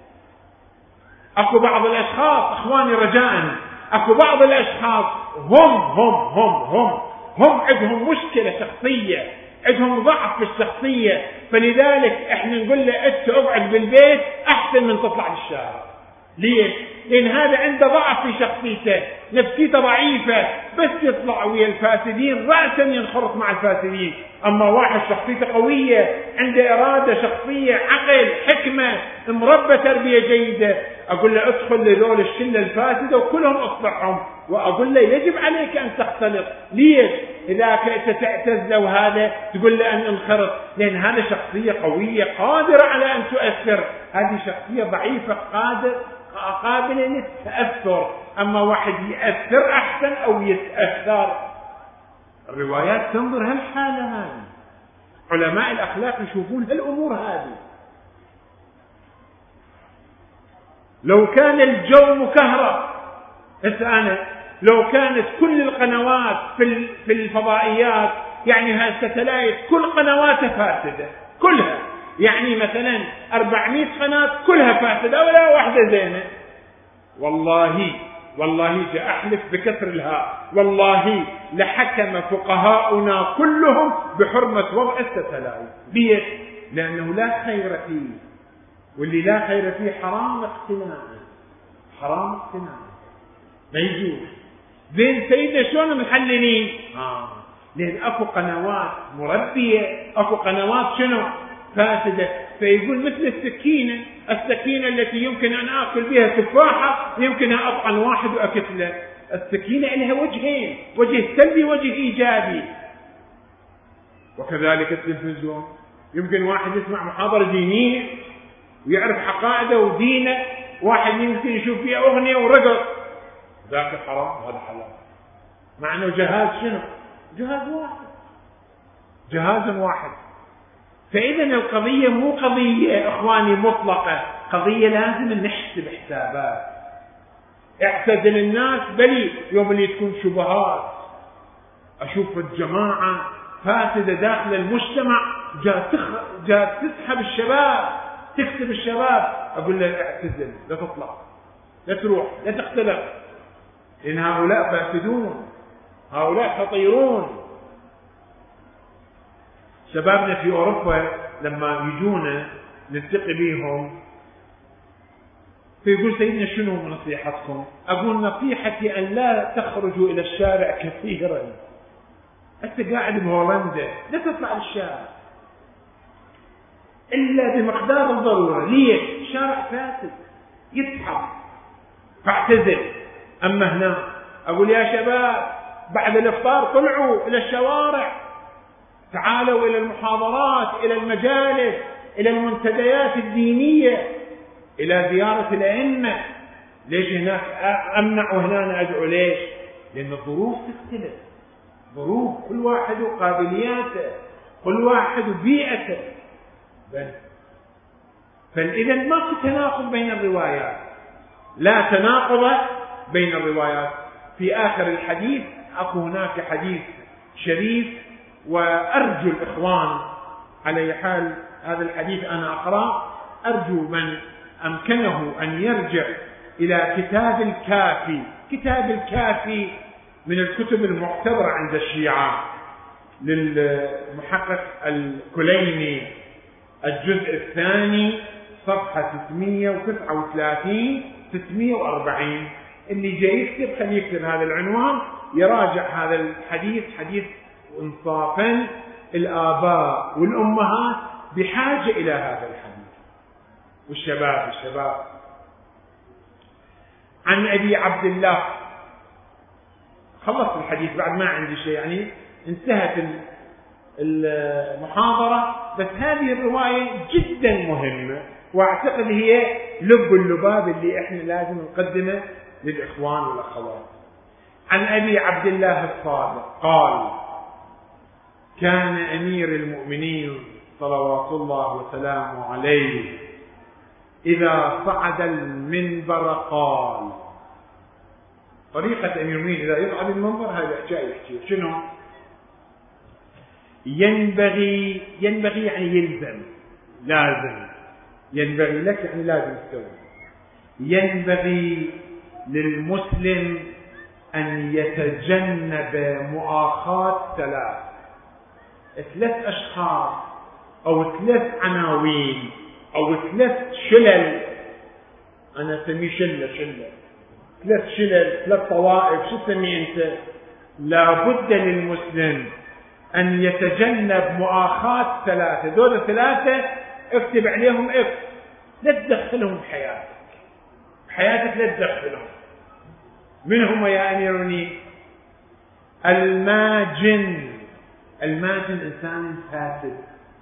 أكو بعض الأشخاص أخواني رجاء، أكو بعض الأشخاص هم هم هم هم هم عندهم مشكلة شخصية، عندهم ضعف في الشخصية، فلذلك احنا نقول له انت اقعد بالبيت احسن من تطلع للشارع. ليش؟ لان هذا عنده ضعف في شخصيته، نفسيته ضعيفة، بس يطلع ويا الفاسدين رأسا ينخرط مع الفاسدين. اما واحد شخصيته قوية، عنده ارادة شخصية، عقل، حكمة، مربى تربية جيدة، اقول له ادخل لذول الشلة الفاسدة وكلهم اصلحهم، واقول له يجب عليك ان تختلط. ليش؟ إذا كنت تعتز لو هذا تقول له أن انخرط، لأن هذا شخصية قوية قادرة على أن تؤثر، هذه شخصية ضعيفة قادر قابلة للتأثر. أما واحد يأثر أحسن أو يتأثر. الروايات تنظر هالحالة هذه، علماء الأخلاق يشوفون هالأمور هذه. لو كان الجو مكهرب، أنا لو كانت كل القنوات في في الفضائيات يعني هالستلايت كل قنواتها فاسدة كلها، يعني مثلا أربعمائة قناة كلها فاسدة ولا واحدة زينة، والله والله جاء أحلف بكسر الهاء والله لحكم فقهاؤنا كلهم بحرمة وضع الستلايت. ليش؟ لأنه لا خير فيه، واللي لا خير فيه حرام اقتناء، حرام اقتناء ما يجوز. زين سيدنا شلون محللين؟ آه لأن أكو قنوات مربية، أكو قنوات شنو فاسدة. فيقول مثل السكينة، السكينة التي يمكن أن آكل بها تفاحة يمكن أن أطعن واحد وأكتله. السكينة لها وجهين، وجه سلبي وجه إيجابي. وكذلك التلفزيون، يمكن واحد يسمع محاضرة دينية ويعرف عقائده ودينه، واحد يمكن يشوف فيها أغنية ورقص، ذاك حرام وهذا حلال، مع أنه جهاز شنو؟ جهاز واحد، جهاز واحد. فإذا القضية مو قضية إخواني مطلقة، قضية لازم نحسب حسابات. اعتزل الناس بلي يوم اللي تكون شبهات، أشوف الجماعة فاسدة داخل المجتمع جاء تخ... جاء تسحب الشباب، تكسب الشباب، أقول له اعتزل، لا تطلع، لا تروح، لا تختلف، إن هؤلاء فاسدون، هؤلاء خطيرون. شبابنا في أوروبا لما يجونا نلتقي بيهم فيقول سيدنا شنو نصيحتكم؟ أقول نصيحتي أن لا تخرجوا إلى الشارع كثيرا. أنت قاعد بهولندا لا تطلع للشارع إلا بمقدار الضرورة. ليش؟ شارع فاسد يسحب، فاعتزل. أما هنا أقول يا شباب بعد الإفطار طلعوا إلى الشوارع، تعالوا إلى المحاضرات، إلى المجالس، إلى المنتديات الدينية، إلى زيارة الأئمة. ليش هناك أمنع وهنا أدعو؟ ليش؟ لأن الظروف تختلف، ظروف كل واحد وقابلياته، كل واحد وبيئته. فإذا ماكو تناقض بين الروايات، لا تناقض بين الروايات. في آخر الحديث أكو هناك حديث شريف، وأرجو الإخوان على حال هذا الحديث أنا أقرأ، أرجو من أمكنه أن يرجع إلى كتاب الكافي. كتاب الكافي من الكتب المعتبرة عند الشيعة للمحقق الكليني، الجزء الثاني صفحة ستمائة وتسعة وثلاثين ستمائة وأربعين. اللي جاي يكتب خليه يكتب هذا العنوان، يراجع هذا الحديث. حديث انصافا الآباء والأمهات بحاجة إلى هذا الحديث، والشباب الشباب عن أبي عبد الله. خلصت الحديث بعد ما عندي شيء، يعني انتهت المحاضرة، بس هذه الرواية جدا مهمة، واعتقد هي لب اللباب اللي احنا لازم نقدمه للإخوان والأخوات. عن أبي عبد الله الصادق قال: كان أمير المؤمنين صلوات الله وسلامه عليه إذا صعد المنبر قال. طريقة أمير المؤمنين إذا يصعد المنبر هذا حكاية يحكي شنو؟ ينبغي، ينبغي يعني يلزم، لازم، ينبغي لك يعني لازم تسوي. ينبغي للمسلم أن يتجنب مؤاخاة ثلاث ثلاث أشخاص أو ثلاث عناوين أو ثلاث شلل. أنا أسميه شلة شلة ثلاث شلل، ثلاث طوائف، شو تسميه أنت؟ لابد للمسلم أن يتجنب مؤاخاة ثلاثة. دول الثلاثة اكتب عليهم اف، لا تدخلهم بحياتك، بحياتك لا تدخلهم. من هم يا أميرني؟ الماجن. الماجن إنسان فاسد،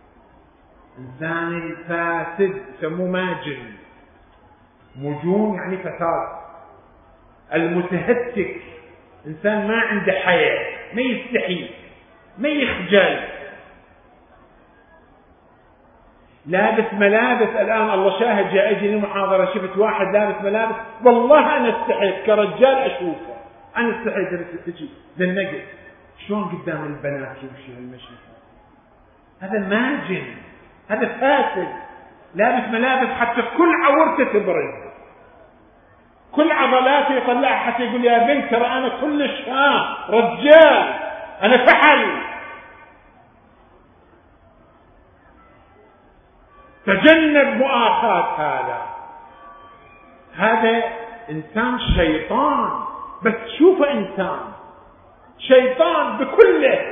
إنسان فاسد يسموه ماجن. مجون يعني فساد. المتهتك إنسان ما عنده حياة، ما يستحي، ما يخجل، لابس ملابس. الآن الله شاهد، جاء أجي للمحاضرة شفت واحد لابس ملابس والله أنا استحيت كرجال أشوفه، أنا استحيت أن تجي للنقل شلون قدام البنات يمشي هالمشي. هذا ماجن، هذا فاسد، لابس ملابس حتى كل عورته تبرز، كل عضلاته يطلعها حتى يقول يا بنت ترى أنا كلش ها رجال، أنا فحل. تجنب مؤاخاة هذا. هذا إنسان شيطان، بس شوفه إنسان شيطان بكله.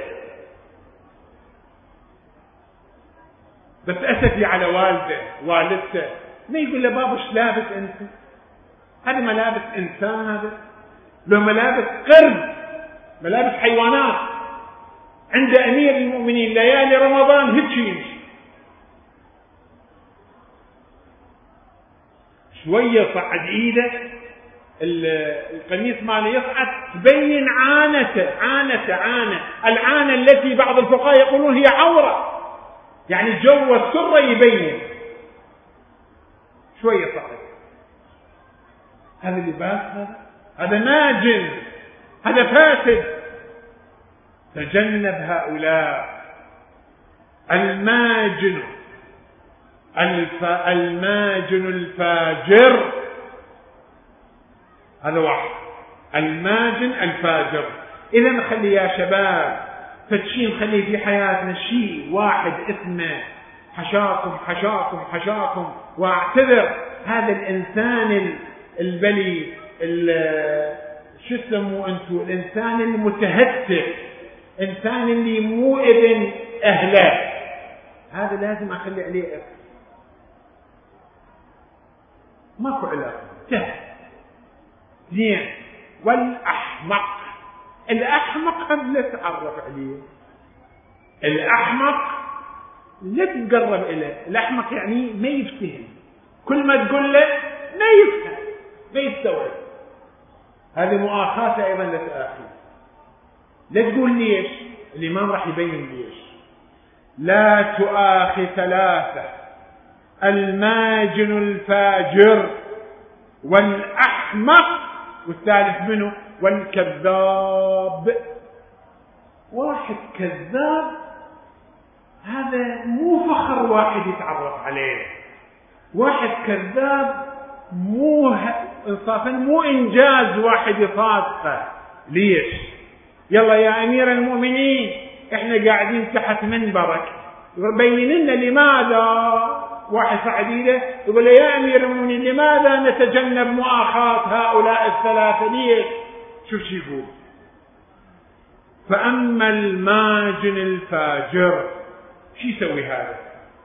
بس أسفي على والده والدته، ما يقول له بابا ايش لابس أنت؟ هذا ملابس إنسان، هذا لو ملابس قرد، ملابس حيوانات. عند أمير المؤمنين ليالي رمضان هيك يمشي، شوية صعد إيده القميص ماله يصعد تبين عانته عانته عانة العانة التي بعض الفقهاء يقولون هي عورة، يعني جو السرة يبين شوية صعد. هذا لباس، هذا هذا ناجن، هذا فاسد. تجنب هؤلاء. الماجن الف... الماجن الفاجر، هذا واحد. الماجن الفاجر. إذا نخلي يا شباب فتشين، نخلي في حياتنا شيء واحد اسمه حشاكم حشاكم حشاكم. واعتذر، هذا الإنسان البلي شو اسمه أنتو، الإنسان المتهتك، إنسان اللي مو ابن أهله، هذا لازم أخلي عليه أكل. ماكو علاقة سهل زين. والأحمق، الأحمق هم لا تعرف عليه، الأحمق لا تقرب إليه. الأحمق يعني ما يفتهم، كل ما تقول له ما يفهم ما يستوعب. هذه مؤاخاة أيضا لا تآخذ. لا تقول ليش، الإمام راح يبين ليش. لا تؤاخي ثلاثة: الماجن الفاجر، والأحمق، والثالث منه والكذاب. واحد كذاب هذا مو فخر واحد يتعرف عليه. واحد كذاب مو انصافا مو انجاز واحد يصادقه. ليش؟ يلا يا امير المؤمنين احنا قاعدين تحت منبرك، بين لنا لماذا. واحد صعد ايده يقول يا امير المؤمنين لماذا نتجنب مؤاخاة هؤلاء الثلاثة؟ ليش؟ شوف شو يقول: فأما الماجن الفاجر، شو يسوي هذا؟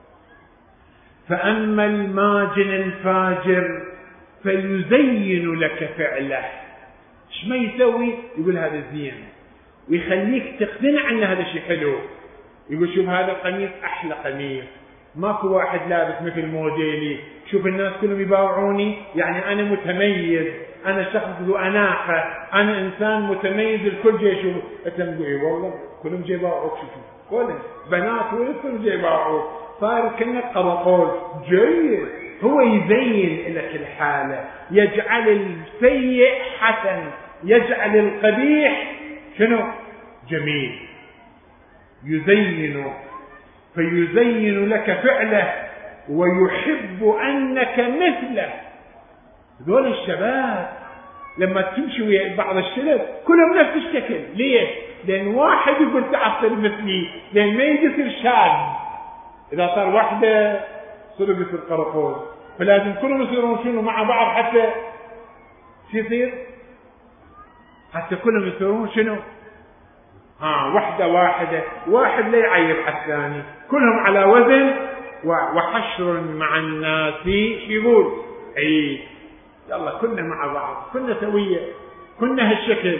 فأما الماجن الفاجر فيزين لك فعله. ايش ما يسوي؟ يقول هذا زين، ويخليك تقتنع ان هذا شيء حلو. يقول شوف هذا القميص احلى قميص، ماكو واحد لابس مثل موديلي، شوف الناس كلهم يباوعوني، يعني انا متميز، انا شخص ذو اناقه، انا انسان متميز، الكل جاي يشوف. انت تقول اي والله كلهم جاي يباوعوك، شوف كلهم بنات ولد كلهم جاي يباوعوك، صار كأنك قرقول. جيد، هو يزين لك الحاله، يجعل السيء حسن، يجعل القبيح شنو؟ جميل. يزين، فيزين لك فعله ويحب أنك مثله. ذول الشباب لما تمشي ويا بعض الشباب كلهم نفس الشكل. ليش؟ لأن واحد يقول تعصر مثلي، لأن ما يصير شاب. إذا صار واحدة صدق يصير قرقول، فلازم كلهم يصيرون شنو مع بعض حتى شو يصير؟ حتى كلهم يصيرون شنو؟ ها واحدة واحدة، واحد لا يعيب على الثاني، كلهم على وزن. وحشر مع الناس يقول اي يلا كنا مع بعض، كنا سوية، كنا هالشكل.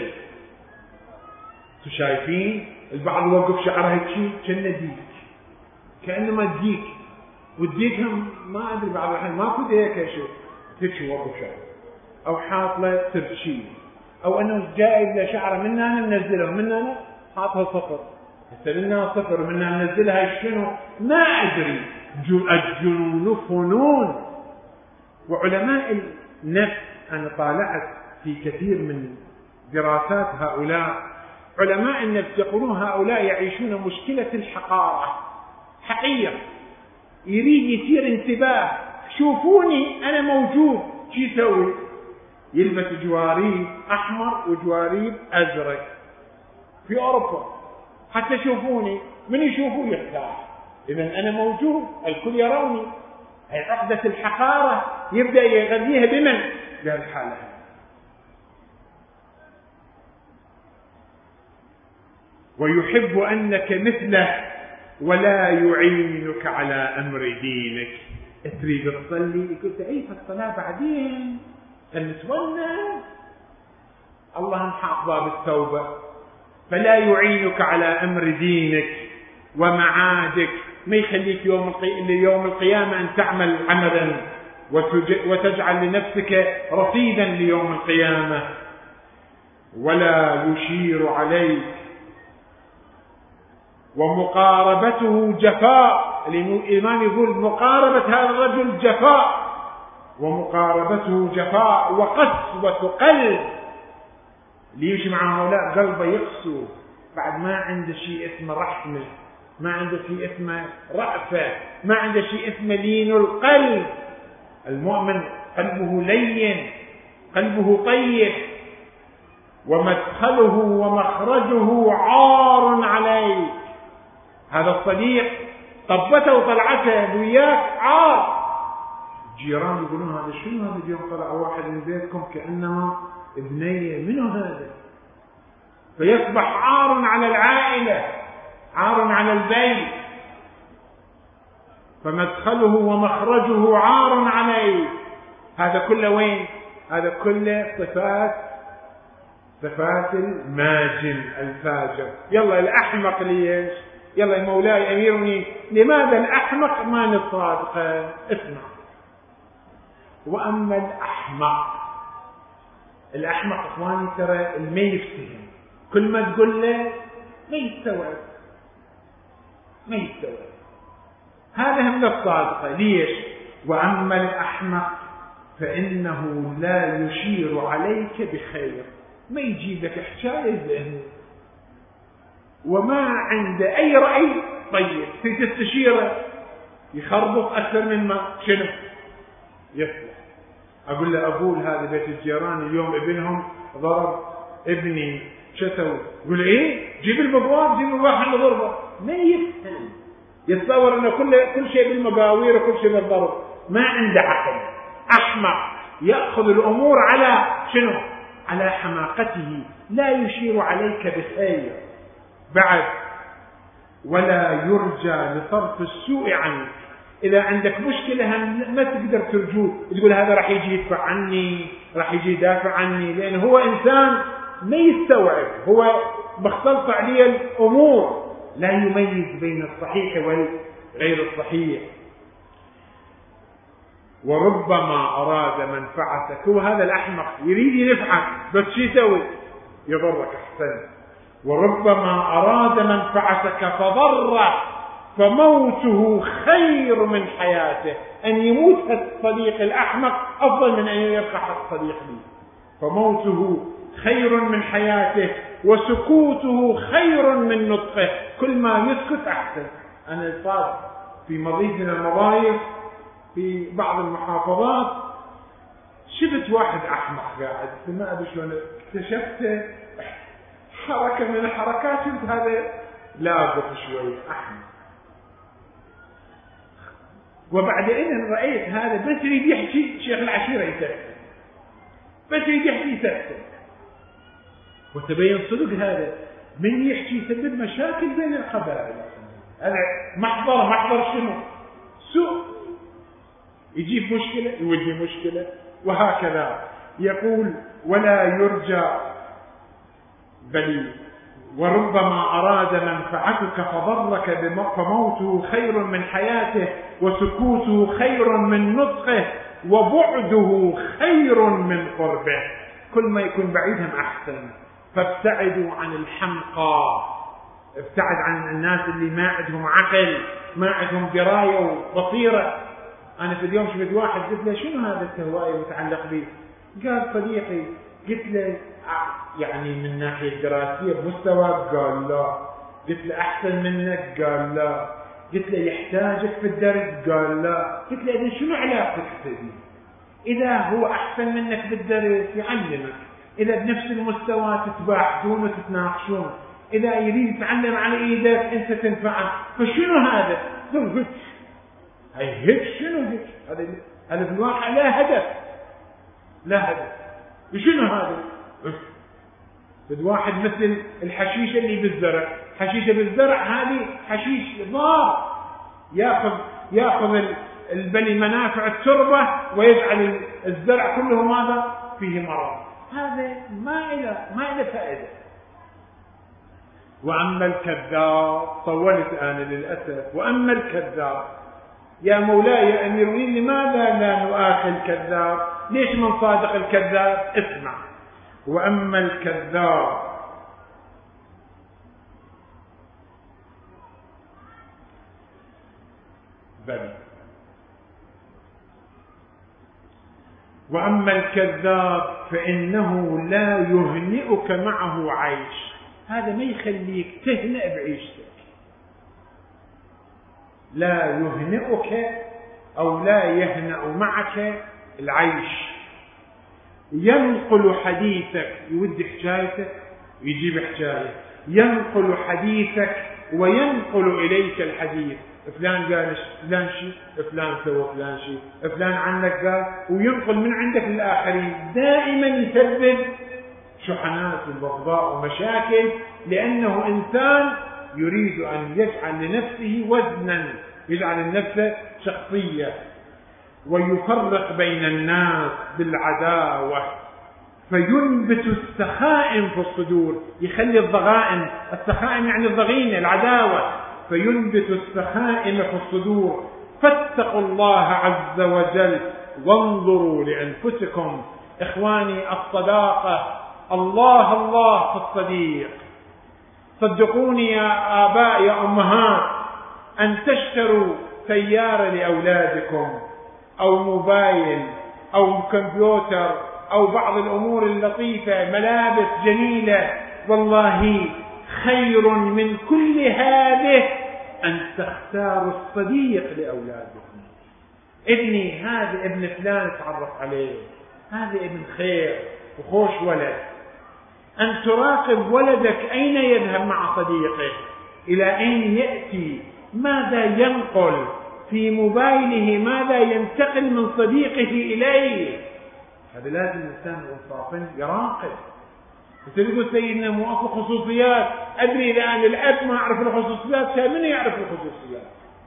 شايفين البعض يوقف شعره هيك كأنه ديك، كأنما ديك، والديك هم ما ادري بعض الحين ماكو هيك شيء هيك يوقف شعره، او حاطله ترشيل، او انه جايب له شعره من هنا منزله من هنا حاطها صفر، هسه منها صفر ومنها منزلها شنو ما ادري. الجنون فنون. وعلماء النفس انا طالعت في كثير من دراسات هؤلاء، علماء النفس يقولون هؤلاء يعيشون مشكلة الحقارة، حقير، يريد يصير انتباه، شوفوني انا موجود. شو يسوي؟ يلبس جواريب احمر وجواريب ازرق في أوروبا حتى شوفوني، من يشوفوا يرتاح. إذن أنا موجود، الكل يروني. هي عقدة الحقارة يبدأ يغذيها بمن؟ بهالحالة. ويحب أنك مثله ولا يعينك على أمر دينك. تريد تصلي يقول تعيد الصلاة بعدين نتونس، الله نحط باب التوبة. فلا يعينك على أمر دينك ومعادك، ما يخليك يوم يوم القيامة أن تعمل عملا وتجعل لنفسك رصيدا ليوم القيامة. ولا يشير عليك، ومقاربته جفاء. الإمام يقول مقاربة هذا الرجل جفاء، ومقاربته جفاء وقسوة قلب. اللي يمشي مع هؤلاء قلبه يقسو، بعد ما عنده شيء اسمه رحمة، ما عنده شيء اسمه رأفة، ما عنده شيء اسمه لين القلب. المؤمن قلبه لين، قلبه طيب، ومدخله ومخرجه عار عليه. هذا الصديق طبته وطلعته وياك عار. جيران يقولون هذا شنو هذا؟ اليوم طلع واحد من بيتكم كأنما ابنية، منو هذا؟ فيصبح عار على العائلة، عار على البيت. فمدخله ومخرجه عار عليه. هذا كله وين؟ هذا كله صفات صفات الماجن الفاجر. يلا الأحمق ليش؟ يلا يا مولاي أميرني، لماذا الأحمق ما نصادقه؟ اسمع. وأما الأحمق، الأحمق إخواني ترى ما يفتهم، كل ما تقول له ما يستوعب، ما يستوعب. هذا هم الصادقة. ليش؟ وأما الأحمق فإنه لا يشير عليك بخير، ما يجيب لك حكاية ذهنية وما عنده أي رأي طيب تستشيره، يخربط أكثر من ما شنو يصلح. أقول له أقول هذا بيت الجيران اليوم ابنهم ضرب ابني، شتوا. يقول إيه؟ جيب المبواب، جيب المبواب حنا ضربه. ما يفهم، يتصور أنه كل كل شيء بالمقاوير وكل شيء بالضرب. ما عنده عقل، أحمق، يأخذ الأمور على شنو؟ على حماقته، لا يشير عليك بخير. بعد ولا يرجى لصرف السوء عنك. إذا عندك مشكلة ما تقدر ترجوه، تقول هذا راح يجي يدفع عني، راح يجي يدافع عني، لأن هو إنسان ما يستوعب، هو مختلط عليه الأمور، لا يميز بين الصحيح والغير الصحيح. وربما أراد منفعتك، هو هذا الأحمق يريد ينفعك بس شو يسوي؟ يضرك. أحسن. وربما أراد منفعتك فضرك، فموته خير من حياته. أن يموت الصديق الأحمق أفضل من أن يبقى الصديق لي. فموته خير من حياته، وسكوته خير من نطقه. كل ما يسكت أحسن. أنا صار في مضيق من المضايق في بعض المحافظات، شفت واحد أحمق قاعد، ما أدري شلون اكتشفت حركة من الحركات، شفت هذا لاقط شوي أحمق. وبعدين رأيت هذا بس يريد يحكي، شيخ العشيرة يسكت، بس يريد يحكي يسكت. وتبين صدق هذا من يحكي يسبب مشاكل بين القبائل. هذا محضر محضر شنو؟ سوء، يجيب مشكلة يوجه مشكلة، وهكذا. يقول ولا يرجى، بل وربما أراد منفعتك فضرك، فموته خير من حياته، وسكوته خير من نطقه، وبعده خير من قربه. كل ما يكون بعيدهم أحسن. فابتعدوا عن الحمقى، ابتعد عن الناس اللي ما عندهم عقل، ما عندهم دراية وبصيرة. أنا في اليوم شفت واحد قلت له شنو هذا التهوائي متعلق به؟ قال صديقي. قلت له يعني من ناحية دراسية بمستوى؟ قال لا. قلت له أحسن منك؟ قال لا. قلت له يحتاجك في الدرس؟ قال لا. قلت له إذا شنو علاقتك فيه؟ إذا هو أحسن منك بالدرس يعلمك، إذا بنفس المستوى تتباحثون وتتناقشون، إذا يريد يتعلم على إيدك أنت تنفعه، فشنو هذا؟ هاي هيك شنو هيك؟ هذا هذا في الواقع لا هدف، لا هدف. شنو هذا؟ بد واحد مثل الحشيشة اللي بالزرع، حشيشة بالزرع هذه حشيش ضار، ياخذ ياخذ البني منافع التربة ويجعل الزرع كله ماذا؟ فيه مرض. هذا ما إله ما إله فائدة. وأما الكذاب، طولت أنا للأسف، وأما الكذاب يا مولاي يا أمير المؤمنين لماذا لا نؤاخي الكذاب؟ ليش من صادق الكذاب؟ اسمع. وأما الكذاب بل وأما الكذاب فإنه لا يهنئك معه عيش. هذا ما يخليك تهنئ بعيشتك. لا يهنئك أو لا يهنأ معك العيش. ينقل حديثك، يودي حكايتك يجيب حكاية، ينقل حديثك وينقل إليك الحديث. فلان قال فلان شيء، فلان سوى فلان شيء، فلان عنك قال، وينقل من عندك للآخرين. دائما يسبب شحنات وبغضاء ومشاكل، لأنه إنسان يريد أن يجعل لنفسه وزنا، يجعل لنفسه شخصية، ويفرق بين الناس بالعداوة، فينبت السخائم في الصدور، يخلي الضغائن، السخائم يعني الضغينة العداوة، فينبت السخائم في الصدور. فاتقوا الله عز وجل وانظروا لأنفسكم. إخواني، الصداقة، الله الله في الصديق. صدقوني يا آباء يا أمهات، أن تشتروا سيارة لأولادكم أو موبايل أو كمبيوتر أو بعض الأمور اللطيفة، ملابس جميلة، والله خير من كل هذه أن تختاروا الصديق لأولادكم. ابني هذا ابن فلان تعرف عليه، هذا ابن خير وخوش ولد. أن تراقب ولدك أين يذهب مع صديقه، إلى أين يأتي، ماذا ينقل في موبايله، ماذا ينتقل من صديقه إليه. هذا لازم الإنسان والصافن يراقب. تقول سيدنا مو أكو خصوصيات، أدري إذا أنا الأب ما أعرف الخصوصيات، من يعرف الخصوصيات؟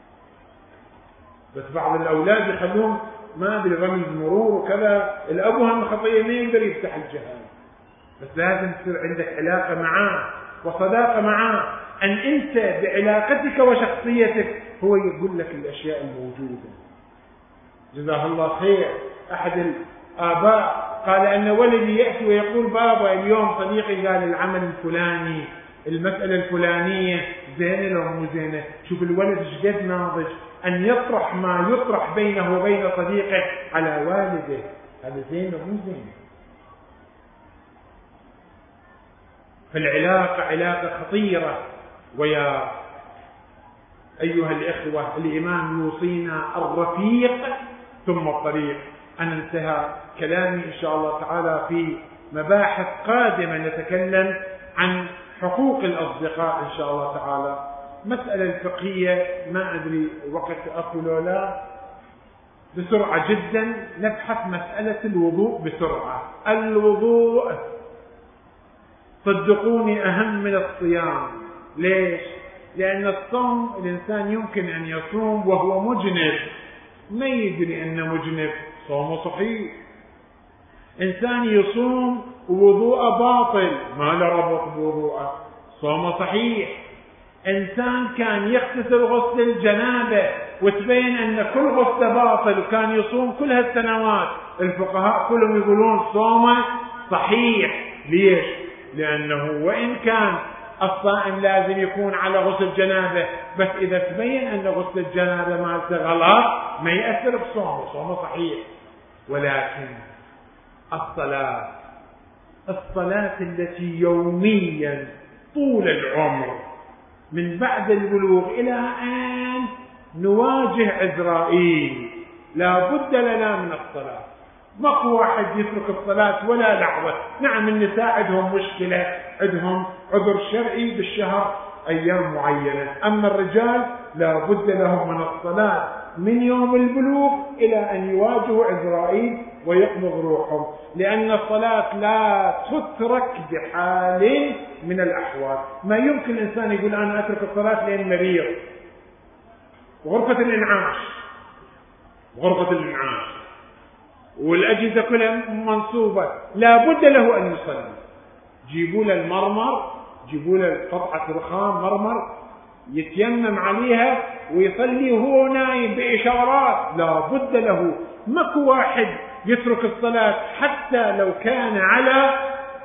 بس بعض الأولاد يخلوهم ما أدري رمز مرور وكذا، الأب هم خطية ما يقدر يفتح الجهاز. بس لازم تصير عندك علاقة معاه وصداقة معاه، أن أنت بعلاقتك وشخصيتك هو يقول لك الأشياء الموجودة. جزاه الله خير. أحد الآباء قال أن ولدي يأتي ويقول بابا اليوم صديقي قال العمل الفلاني، المسألة الفلانية زينة لو مو زينة. شوف الولد شقد ناضج أن يطرح ما يطرح بينه وبين صديقه على والده، هذا زين لو مو زين. فالعلاقة علاقة خطيرة. ويا أيها الإخوة، الإمام يوصينا الرفيق ثم الطريق. أنا انتهى كلامي إن شاء الله تعالى في مباحث قادمة نتكلم عن حقوق الأصدقاء إن شاء الله تعالى. مسألة الفقهية ما أدري وقت أقول لا، بسرعة جدا نبحث مسألة الوضوء بسرعة. الوضوء صدقوني أهم من الصيام. ليش؟ لأن الصوم الإنسان يمكن أن يصوم وهو مجنب، ما يدري أنه مجنب، صومه صحيح. إنسان يصوم ووضوءه باطل، ما له ربط بوضوءه، صومه صحيح. إنسان كان يغتسل غسل الجنابة وتبين أن كل غسل باطل وكان يصوم كل هالسنوات، الفقهاء كلهم يقولون صومه صحيح. ليش؟ لأنه وإن كان الصائم لازم يكون على غسل جنابه، بس إذا تبين أن غسل الجنابة مالته غلط ما يأثر بصومه، صومه صحيح. ولكن الصلاة الصلاة التي يوميا طول العمر من بعد البلوغ إلى أن نواجه عزرائيل لا بد لنا من الصلاة. ماكو واحد يترك الصلاة ولا لحظة. نعم النساء عندهم مشكلة، عندهم عذر شرعي بالشهر أيام معينة، أما الرجال لا بد لهم من الصلاة من يوم البلوغ إلى أن يواجهوا عزرائيل ويقبض روحهم، لأن الصلاة لا تترك بحال من الأحوال. ما يمكن الإنسان يقول أنا أترك الصلاة لأن مريض. غرفة الإنعاش غرفة الإنعاش والأجهزة كلها منصوبة، لا بد له أن يصلي. جيبوا له المرمر، جيبوا له قطعة رخام مرمر يتيمم عليها ويصلي وهو نايم بإشارات. لا بد له. ماكو واحد يترك الصلاة حتى لو كان على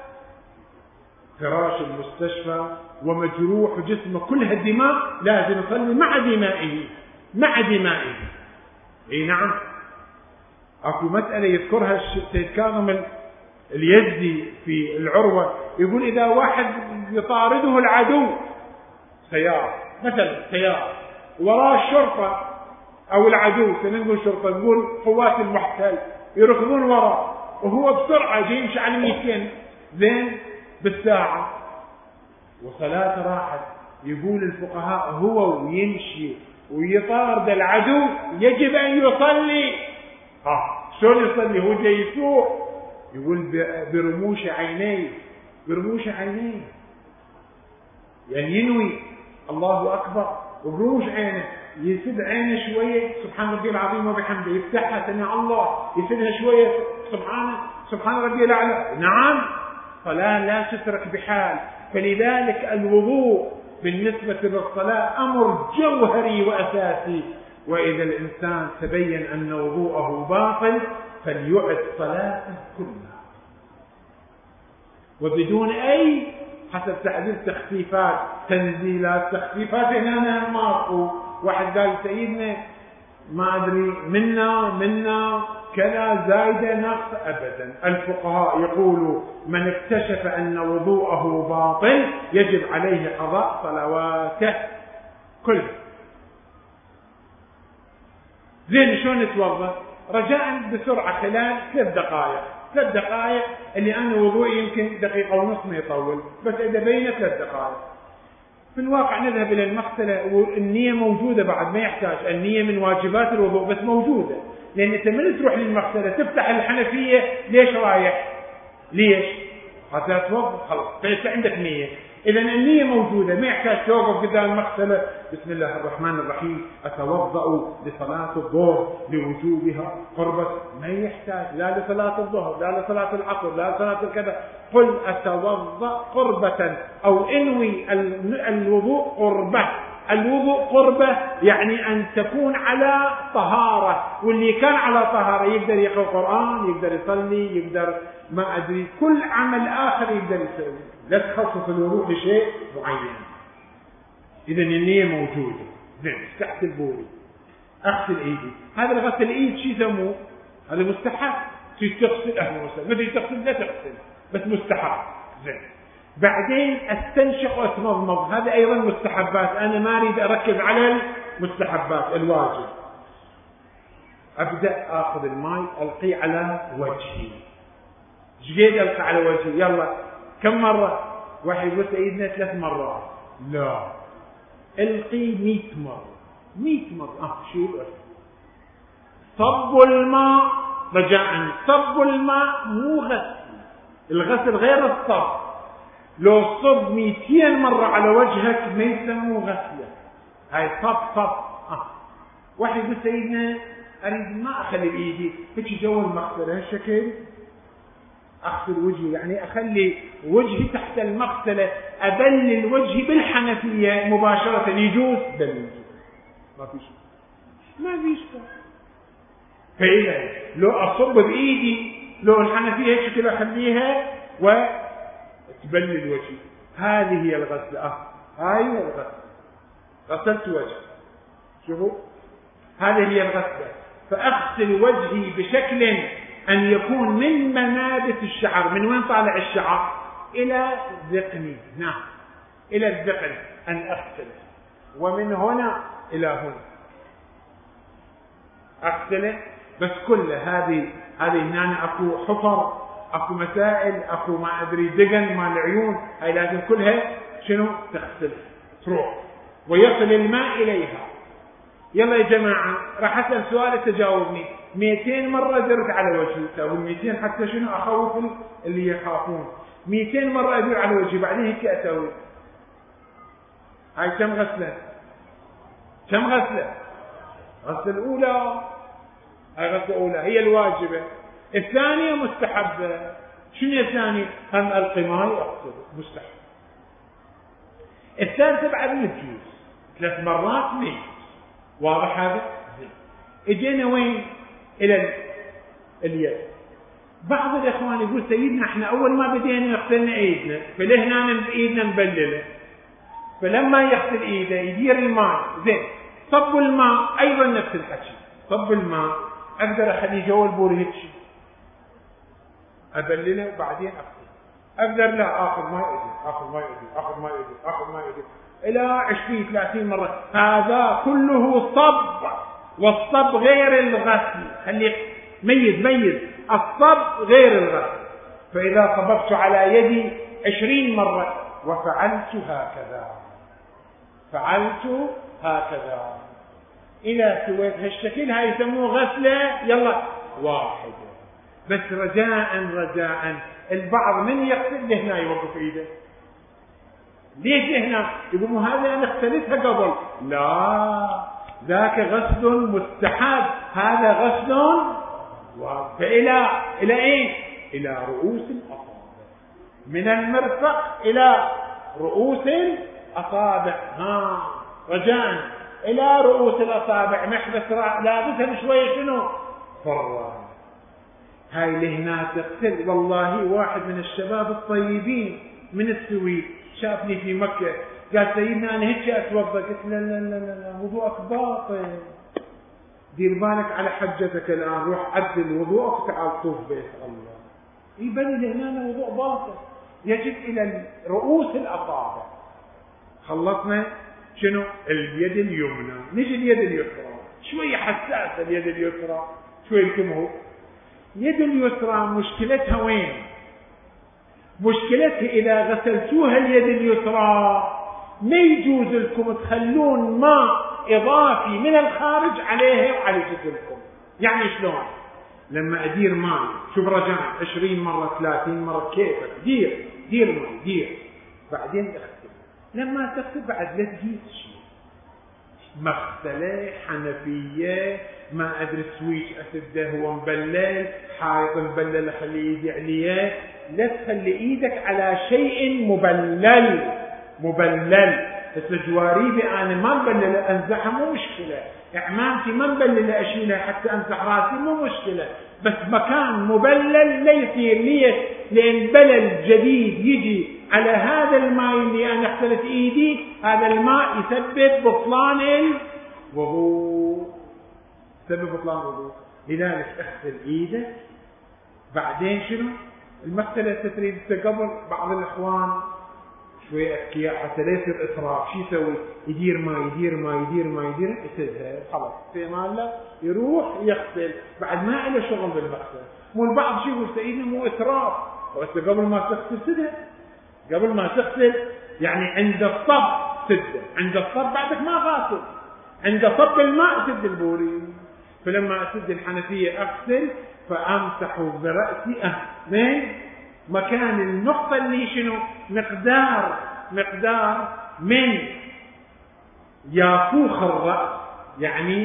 فراش المستشفى ومجروح جسمه كلها دماء، لازم يصلي مع دمائه مع دمائه. اي نعم. اكو مسألة يذكرها السيد كاظم اليزدي في العروة، يقول إذا واحد يطارده العدو، سيارة مثلا سيارة وراء الشرطة أو العدو، سنقول شرطة، نقول قوات المحتل، يركضون وراء وهو بسرعة جاي يمشي على مئتين زين بالساعة وصلاة راحت. يقول الفقهاء هو ويمشي ويطارد العدو يجب أن يصلي. ها شلون يصلي؟ هو جاي يسوق، يقول برموش عينيه برموش عينيه يعني ينوي الله أكبر وبرموش عينه، يسد عينه شوية سبحان ربي العظيم وبحمده، يفتحها سمع الله، يسدها شوية سبحانه سبحان ربي الأعلى. نعم. صلاة لا تترك بحال. فلذلك الوضوء بالنسبة للصلاة أمر جوهري وأساسي، وإذا الإنسان تبين أن وضوءه باطل فليعد صلاته كلها وبدون أي حسب تعديل تخفيفات تنزيلات تخفيفات. هنا ماكو واحد قال سيدنا ما أدري منا منا كلا زايدة نقص، أبدا. الفقهاء يقولوا من اكتشف أن وضوءه باطل يجب عليه قضاء صلواته كلها. زين شلون نتوضا؟ رجاء بسرعة خلال ثلاث دقائق ثلاث دقائق اللي أنا وضوئي يمكن دقيقة ونص ما يطول، بس إذا بين ثلاث دقائق. في الواقع نذهب إلى المغسلة والنية موجودة بعد، ما يحتاج النية من واجبات الوضوء بس موجودة، لأن أنت من تروح للمغسلة تفتح الحنفية ليش رايح؟ ليش؟ حتى توضأ خلاص فأنت عندك نية. إذا النية موجودة ما يحتاج توقف قدام المغسلة بسم الله الرحمن الرحيم أتوضأ لصلاة الظهر لوجوبها قربة، ما يحتاج لا لصلاة الظهر لا لصلاة العصر لا لصلاة الكذا. قل أتوضأ قربة أو انوي الوضوء قربة. الوضوء قربة يعني أن تكون على طهارة، واللي كان على طهارة يقدر يقرأ القرآن، يقدر يصلي، يقدر ما أدري كل عمل آخر يقدر يسوي، لا تخصص الوضوء لشيء معين. إذا النية موجودة. زين تحت البوري أغسل إيدي، هذا الغسل الإيد شو يسموه؟ هذا مستحب. تغسل أهل وسهلا، ما تغسل لا تغسل بس مستحب. زين بعدين استنشق واتمضمض، هذا ايضا مستحبات. انا ما اريد اركز على المستحبات الواجب. ابدا اخذ الماء القيه على وجهي. جيد القي على وجهي، يلا كم مره؟ واحد يقول سيدنا ثلاث مرات، لا القي مئة مره مئة مره. اه شو صب الماء رجاء، صب الماء مو غسل، الغسل غير الصب. لو صب مئتين مرة على وجهك ما يسموه غسلة، هاي صب صب. آه. واحد يقول سيدنا أريد ما أخلي بإيدي هيك جو المغسلة هالشكل، أغسل وجهي يعني أخلي وجهي تحت المغسلة، أبلل وجهي بالحنفية مباشرة، يجوز بلل ما في شيء ما في شيء. فإذا لو أصب بإيدي لو الحنفية هيك شكل أخليها و تبلل وجهي، هذه هي الغسلة. اه هاي هي الغسلة، غسلت وجهي. شوفوا هذه هي الغسلة. فأغسل وجهي بشكل أن يكون من منابت الشعر. من وين طالع الشعر؟ إلى ذقني. نعم إلى الذقن أن أغسل، ومن هنا إلى هنا أغسله بس كله. هذه هذه هنا أكو حفر، اكو مسائل، اكو ما ادري دقن مال العيون، هاي لازم كلها شنو تغسل تروح ويصل الماء اليها. يلا يا جماعة راح أسأل سؤال تجاوبني. مئتين مرة درت على وجهي، أقول مئتين حتى شنو أخوف اللي يخافون. مئتين مرة أدور على وجهي، بعدين هيك أسوي. هاي كم غسلة؟ كم غسلة؟ غسلة الأولى، هاي غسلة الأولى هي الواجبة. الثانية مستحبة. شنو الثانية؟ هم ألقي ماي أغسل مستحب. الثالثة بعد يجوز ثلاث مرات ميت. واضح هذا؟ اجينا وين؟ إلى اليد. بعض الإخوان يقول سيدنا احنا أول ما بدينا غسلنا إيدنا، فلهنا إيدنا مبللة، فلما يغسل إيده يدير الماء زين، صب الماء أيضا نفس الحكي، صب الماء أقدر أخليه جوا البور هيك أبلله وبعدين أغسل. أقدر لا آخذ ماء إيدي، آخذ ماء إيدي، آخذ ماء إيدي، آخذ ماء إيدي إلى عشرين ثلاثين مرة. هذا كله صب، والصب غير الغسل. خلي ميز ميز الصب غير الغسل. فإذا صببت على يدي عشرين مرة وفعلت هكذا، فعلت هكذا إذا سويت هالشكل، هاي يسموه غسلة يلا واحدة. بس رجاء رجاء البعض من يغسل لهنا يوقف ايده. ليش لهنا؟ يقولوا هذا انا اغسلتها قبل. لا، ذاك غسل مستحب، هذا غسل فإلى إلى ايه؟ إلى رؤوس الأصابع، من المرفق إلى رؤوس الأصابع. ها رجاء إلى رؤوس الأصابع، محبس لابسها بشوية شنو؟ فرة. هاي لهنا تغسل. والله واحد من الشباب الطيبين من السويد شافني في مكة قال سيدنا أنا هيك أتوضأ. قلت لا لا لا لا وضوءك باطل، دير بالك على حجتك الآن، روح عدل وضوءك وتعال طوف بيت الله. يبني لهنا وضوء باطل، يجب إلى رؤوس الأصابع. خلصنا شنو؟ اليد اليمنى. نجي اليد اليسرى، شوية حساسة اليد اليسرى، شوية الكمهو. اليد اليسرى مشكلتها وين؟ مشكلتها إذا غسلتوها اليد اليسرى ما يجوز لكم تخلون ماء إضافي من الخارج عليها وعلى جسمكم. يعني شلون؟ لما أدير ماء، شوف رجاء عشرين مرة ثلاثين مرة كيفك، دير دير ماء دير، بعدين اغسل. لما تغسل بعد لا تجيس شيء، مغسلة حنفية ما أدري سويش أسده هو مبلل، حائط مبلل أخلي إيدي عليه. لا تخلي إيدك على شيء مبلل مبلل. بس جواريبي أنا ما مبللة أنزحها مو مشكلة، إعمامتي ما مبللة أشيلها حتى أمسح راسي مو مشكلة، بس مكان مبلل لا يصير ليش؟ لأن بلل جديد يجي على هذا الماء اللي أنا اغسلت إيدي، هذا الماء يسبب بطلان الوضوء، يسبب بطلان الوضوء. لذلك اغسل إيدك. بعدين شنو؟ المسألة تتريد قبل. بعض الإخوان شوية أذكياء حتى لا يصير إسراف، شو يسوي؟ يدير ما يدير ما يدير ما يدير يسدها خلاص في مال لا يروح يغسل بعد ما له شغل بالمغسل. مو البعض شو يقول سيدنا مو إسراف، بس قبل ما تغسل سدها، قبل ما تغسل يعني عند الصب سدها، عند الصب بعدك ما غاسل، عند صب الماء سد البوري. فلما أسد الحنفية أغسل فأمسح برأسي أه من مكان النقطة اللي شنو؟ مقدار مقدار من يافوخ الرأس، يعني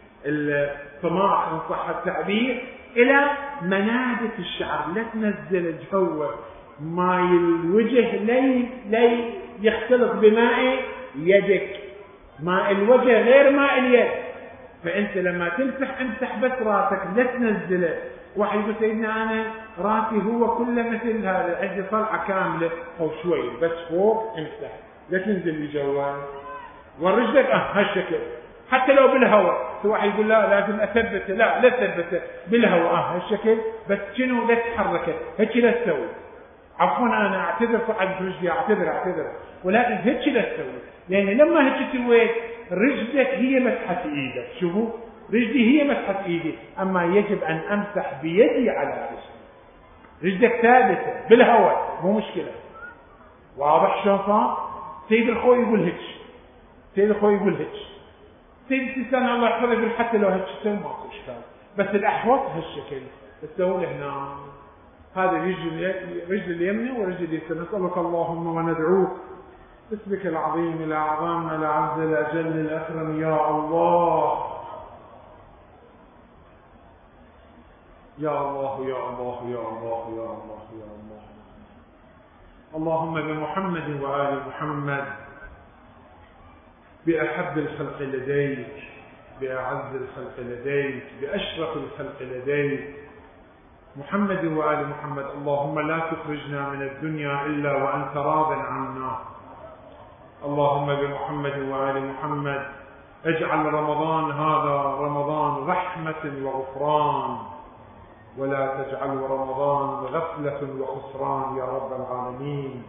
الطماح إن صح التعبير، إلى منابت الشعر. لا تنزل جوا ماء الوجه، لي لي يختلط بماء يدك. ماء الوجه غير ماء اليد، فأنت لما تمسح امسح بس راسك لا تنزله. واحد يقول سيدنا أنا راسي هو كله مثل هذا، عندي طلعة كاملة أو شوي بس فوق امسح، لا تنزل لجوا. والرجلك اه هالشكل حتى لو بالهواء. واحد يقول لا لازم أثبته، لا لا تثبته بالهواء اه هالشكل بس شنو لا تحركه هيك لا تسوي. عفوا أنا أعتذر صعد رجلي، أعتذر أعتذر ولكن هيك لا تسوي، لأن لما هيك سويت رجلك هي مسحة إيدك. شوفوا رجلي هي مسحة إيدي، أما يجب أن أمسح بيدي على رجلي. رجلك ثابتة بالهواء مو مشكلة. واضح شلون صار؟ سيد الخوي يقول هيك، سيد الخوي يقول هيك، سيدتي سنة الله يحفظك يقول حتى لو هالشكل ماكو إشكال، بس الأحوط هالشكل تسوون هنا. هذا رجل رجل اليمنى ورجل اليسرى. نسألك اللهم وندعوك باسمك العظيم الأعظم الأعز الأجل الأكرم يا الله يا الله يا الله يا الله يا الله يا الله. اللهم بمحمد وآل محمد، بأحب الخلق لديك، بأعز الخلق لديك، بأشرف الخلق لديك، محمد وآل محمد. اللهم لا تخرجنا من الدنيا إلا وأنت راض عنا. اللهم بمحمد وآل محمد اجعل رمضان هذا رمضان رحمة وغفران، ولا تجعل رمضان غفلة وخسران يا رب العالمين.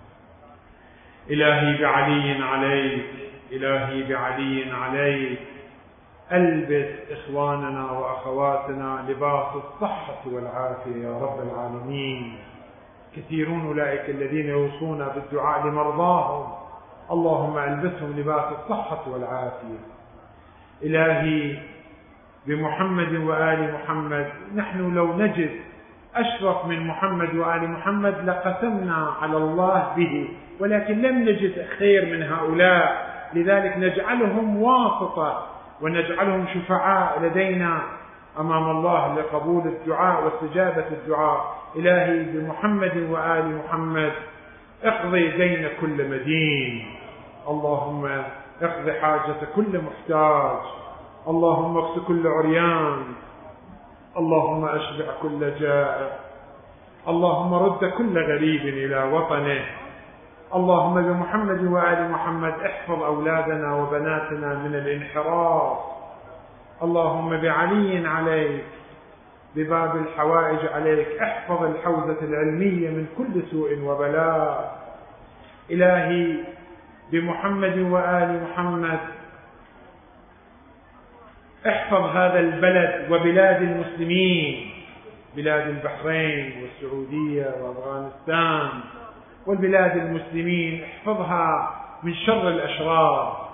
إلهي بعلي عليك، إلهي بعلي عليك، ألبس إخواننا وأخواتنا لباس الصحة والعافية يا رب العالمين. كثيرون أولئك الذين يوصون بالدعاء لمرضاهم، اللهم ألبسهم لباس الصحة والعافية. إلهي بمحمد وآل محمد، نحن لو نجد أشرف من محمد وآل محمد لقسمنا على الله به، ولكن لم نجد خير من هؤلاء، لذلك نجعلهم واسطة ونجعلهم شفعاء لدينا أمام الله لقبول الدعاء واستجابة الدعاء. إلهي بمحمد وآل محمد اقضي دين كل مدين، اللهم اقضي حاجة كل محتاج، اللهم اكس كل عريان، اللهم اشبع كل جائع، اللهم رد كل غريب إلى وطنه. اللهم بمحمد وآل محمد احفظ أولادنا وبناتنا من الانحراف. اللهم بعلي عليك، بباب الحوائج عليك، احفظ الحوزة العلمية من كل سوء وبلاء. إلهي بمحمد وآل محمد احفظ هذا البلد وبلاد المسلمين، بلاد البحرين والسعودية وأفغانستان والبلاد المسلمين، احفظها من شر الأشرار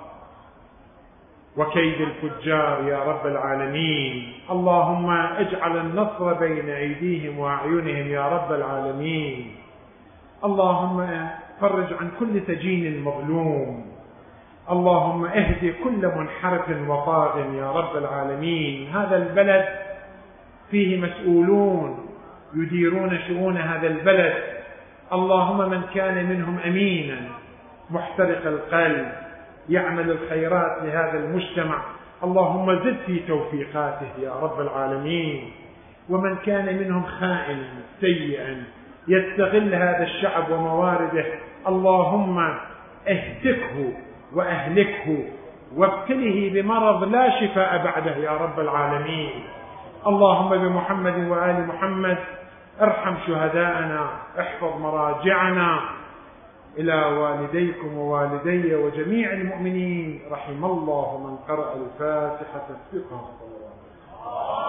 وكيد الفجار يا رب العالمين. اللهم اجعل النصر بين أيديهم وأعينهم يا رب العالمين. اللهم فرج عن كل سجين مظلوم، اللهم اهدي كل منحرف وطاغ يا رب العالمين. هذا البلد فيه مسؤولون يديرون شؤون هذا البلد، اللهم من كان منهم أمينا محترق القلب يعمل الخيرات لهذا المجتمع، اللهم زد في توفيقاته يا رب العالمين. ومن كان منهم خائنا سيئا يستغل هذا الشعب وموارده، اللهم اهتكه وأهلكه وابتله بمرض لا شفاء بعده يا رب العالمين. اللهم بمحمد وآل محمد ارحم شهداءنا، احفظ مراجعنا. إلى والديكم ووالدي وجميع المؤمنين، رحم الله من قرأ الفاتحة الثقة.